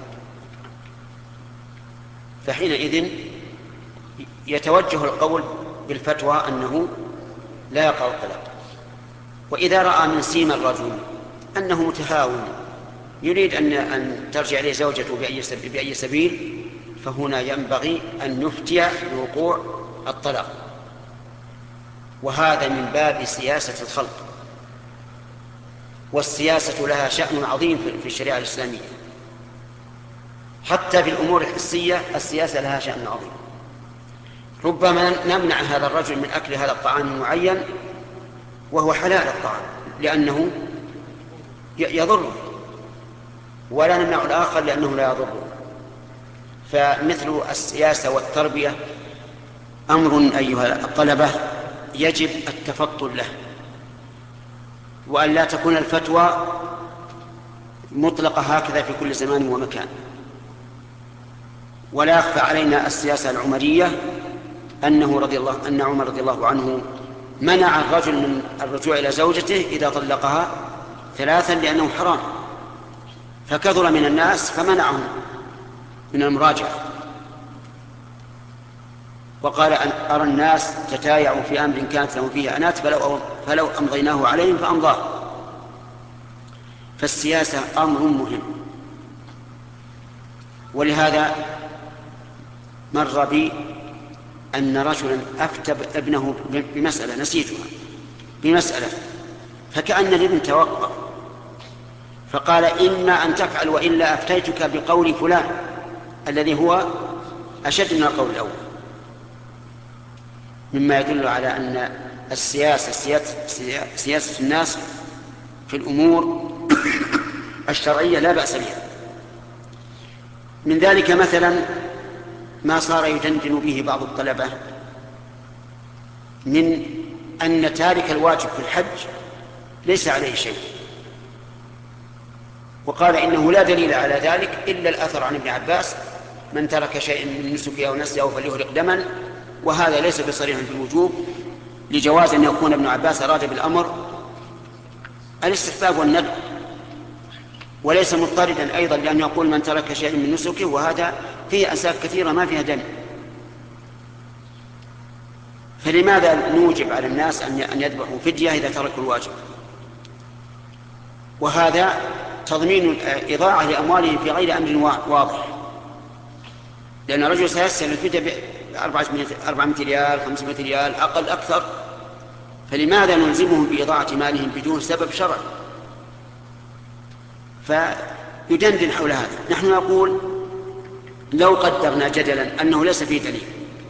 فحينئذ يتوجه القول بالفتوى أنه لا يقع الطلاق. وإذا رأى من سيم الرجل أنه متهاون يريد أن أن ترجع إليه زوجته بأي سبيل، فهنا ينبغي أن نفتي بوقوع الطلاق، وهذا من باب سياسة الخلق، والسياسة لها شأن عظيم في الشريعة الإسلامية. حتى في الأمور الحسية السياسة لها شأن عظيم. ربما نمنع هذا الرجل من أكل هذا الطعام المعين وهو حلال الطعام لأنه يضره، ولا نمنع الآخر لأنه لا يضره. فمثل السياسة والتربية أمر أيها الطلبة يجب التفطن له، وأن لا تكون الفتوى مطلقة هكذا في كل زمان ومكان. ولا يخفى علينا السياسة العمرية أنه رضي الله أن عمر رضي الله عنه منع الرجل من الرجوع إلى زوجته إذا طلقها ثلاثا لأنه حرام، فكثر من الناس فمنعهم من المراجعة، وقال أن أرى الناس تتايعوا في أمر كانت لهم فيه أنات فلو, فلو أمضيناه عليهم فأمضاه. فالسياسة أمر مهم. ولهذا مر بي أن رجلا أفتى ابنه بمسألة نسيتها بمسألة، فكأن الابن توقف فقال إما أن تفعل وإلا أفتيتك بقول فلان الذي هو أشد من القول الأول، مما يدل على أن السياسة سياسة, سياسة الناس في الأمور الشرعية لا بأس بها. من ذلك مثلا ما صار يدندن به بعض الطلبة من أن تارك الواجب في الحج ليس عليه شيء، وقال إنه لا دليل على ذلك إلا الأثر عن ابن عباس: من ترك شيء من نسكه أو نسيه فليهرق دما. وهذا ليس بصريح في الوجوب، لجواز أن يكون ابن عباس أراد بالأمر الاستحباب والندب، وليس مضطردا أيضا لأن يقول من ترك شيء من نسكه، وهذا فيه أسباب كثيرة ما فيها دم. فلماذا نوجب على الناس أن يذبحوا فدية إذا تركوا الواجب؟ وهذا تضمين إضاعة لأموالهم في غير أمر واضح، لأن الرجل سيسأل الفدية بأربعمائة ريال خمسمائة ريال أقل أكثر، فلماذا نلزمهم بإضاعة مالهم بدون سبب شرعي؟ فيدندن حول هذا. نحن نقول لو قدرنا جدلا أنه ليس فيه دليل،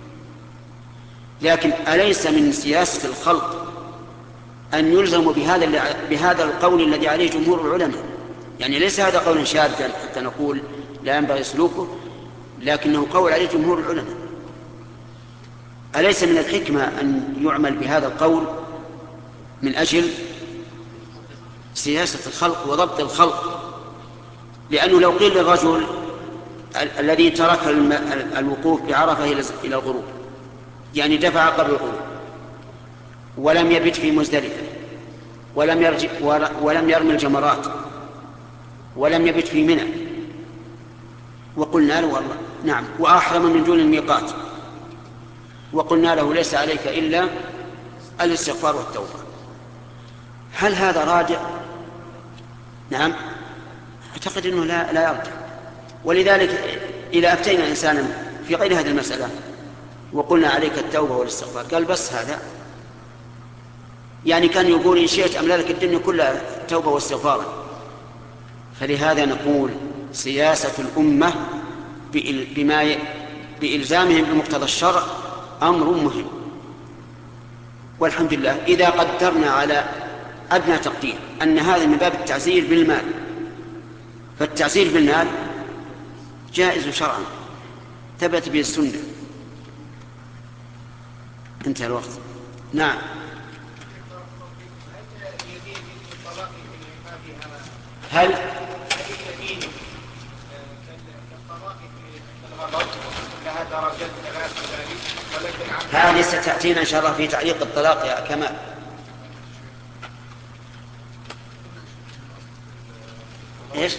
لكن أليس من سياسة الخلق أن يلزموا بهذا بهذا القول الذي عليه جمهور العلماء؟ يعني ليس هذا قولا شاذا حتى نقول لا ينبغي سلوكه، لكنه قول عليه جمهور العلماء. أليس من الحكمة أن يعمل بهذا القول من أجل سياسة الخلق وضبط الخلق؟ لأنه لو قيل للرجل الذي ترك الوقوف بعرفة إلى الغروب، يعني دفع قبل الغروب ولم يبت في مزدلفة ولم يرجع ولم يرمي الجمرات ولم يبت في منى، وقلنا له والله نعم وأحرم من دون الميقات، وقلنا له ليس عليك إلا الاستغفار والتوبة، هل هذا راجع؟ نعم، أعتقد أنه لا, لا يرجع. ولذلك إذا أفتينا إنسانا في غير هذه المسألة وقلنا عليك التوبة والاستغفار قال بس هذا، يعني كان يقول إن شئت أملا لك الدنيا كلها توبة واستغفارا. فلهذا نقول سياسة الأمة بما بإلزامهم بمقتضى الشرع أمر مهم، والحمد لله إذا قدرنا على أدنى تقدير أن هذا من باب التعزير بالمال، فالتعزير بالمال جائز شرعا ثبت به السنة. انتهى الوقت. نعم. هل هذه ستأتينا إن شاء الله في تعليق الطلاق يا كمال. إيش؟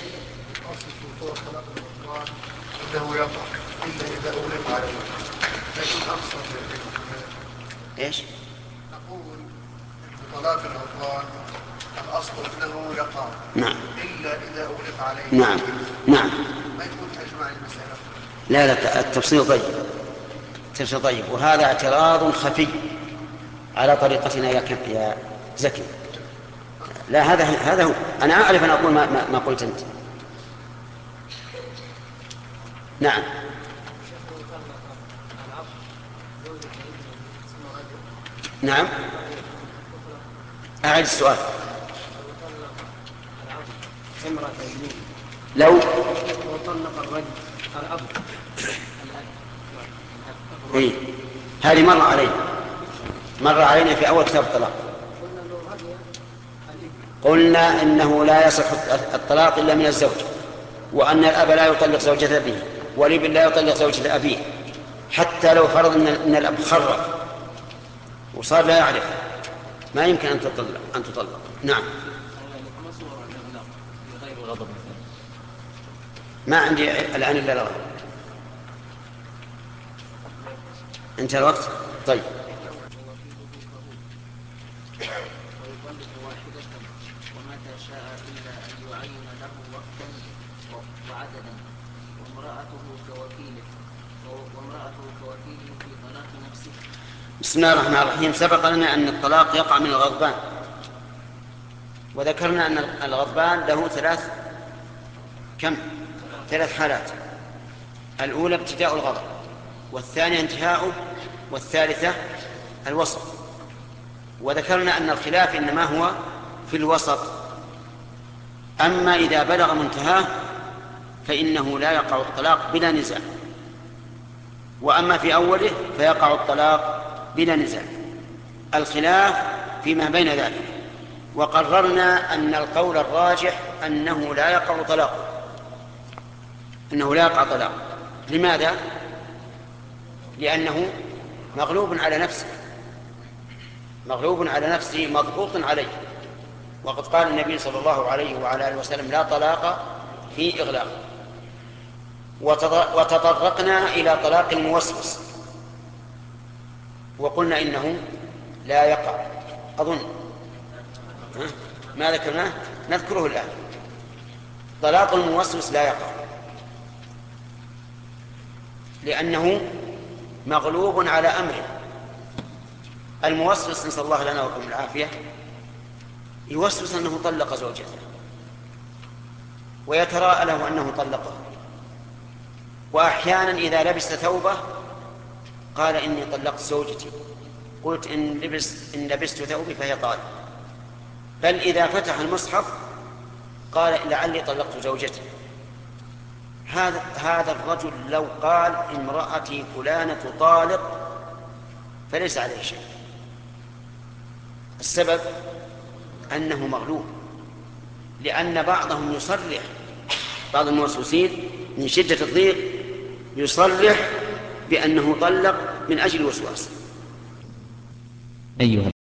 إنه يقع إلا إذا أغلق عليه، لكن أقصد إيش؟ نقول طلاق العقال الأصل أنه يقع نعم إلا إذا أغلق عليه. نعم نعم. ما يكون أجمع المسألة. لا لا التفصيل طيب، التفصيل طيب، وهذا اعتراض خفي على طريقتنا يا كم يا زكي. لا هذا هذا هو، أنا أعرف أن أقول ما, ما, ما قلت أنت. نعم. نعم أعيد السؤال. لو طلق الرجل الأب إيه؟ هذه مر علينا مر علينا في أول كتاب الطلاق، قلنا إنه لا يصح الطلاق إلا من الزوج، وأن الأب لا يطلق زوجة أبيه، والابن لا يطلق زوجة أبيه، حتى لو فرض أن الأب خرف وصار لا يعرف ما يمكن أن تطلق أن تطلق. نعم. ما عندي الآن إلا الغضب. انتهى الوقت. طيب. بسم الله الرحمن الرحيم. سبق لنا أن الطلاق يقع من الغضبان، وذكرنا أن الغضبان له ثلاث كم ثلاث حالات: الأولى ابتداء الغضب، والثانية انتهاؤه، والثالثة الوسط. وذكرنا أن الخلاف إنما هو في الوسط. أما إذا بلغ منتهاه فإنه لا يقع الطلاق بلا نزاع، وأما في أوله فيقع الطلاق بلا نزاع. الخلاف فيما بين ذلك. وقررنا أن القول الراجح أنه لا يقع طلاق، أنه لا يقع طلاق. لماذا؟ لأنه مغلوب على نفسه، مغلوب على نفسه مضغوط عليه. وقد قال النبي صلى الله عليه وعلى آله وسلم: لا طلاق في إغلاق. وتطرقنا إلى طلاق الموسوس وقلنا إنه لا يقع. أظن ما ذكرناه نذكره الآن. طلاق الموسوس لا يقع لأنه مغلوب على أمره. الموسوس نسأل الله لنا وكم العافية يوسوس أنه طلق زوجته ويتراءى له أنه طلقه، وأحيانا إذا لبس ثوبه قال: إني طلقت زوجتي، قلت إن لبست, إن لبست ثوبي فهي طالق. بل إذا فتح المصحف قال: لعلي طلقت زوجتي. هذا هذا الرجل لو قال: امرأتي فلانة طالق فليس عليه شيء. السبب أنه مغلوب، لأن بعضهم يصرح، بعض الموسوسين من شدة الضيق يصرح بأنه طلق من أجل الوسواس. أيها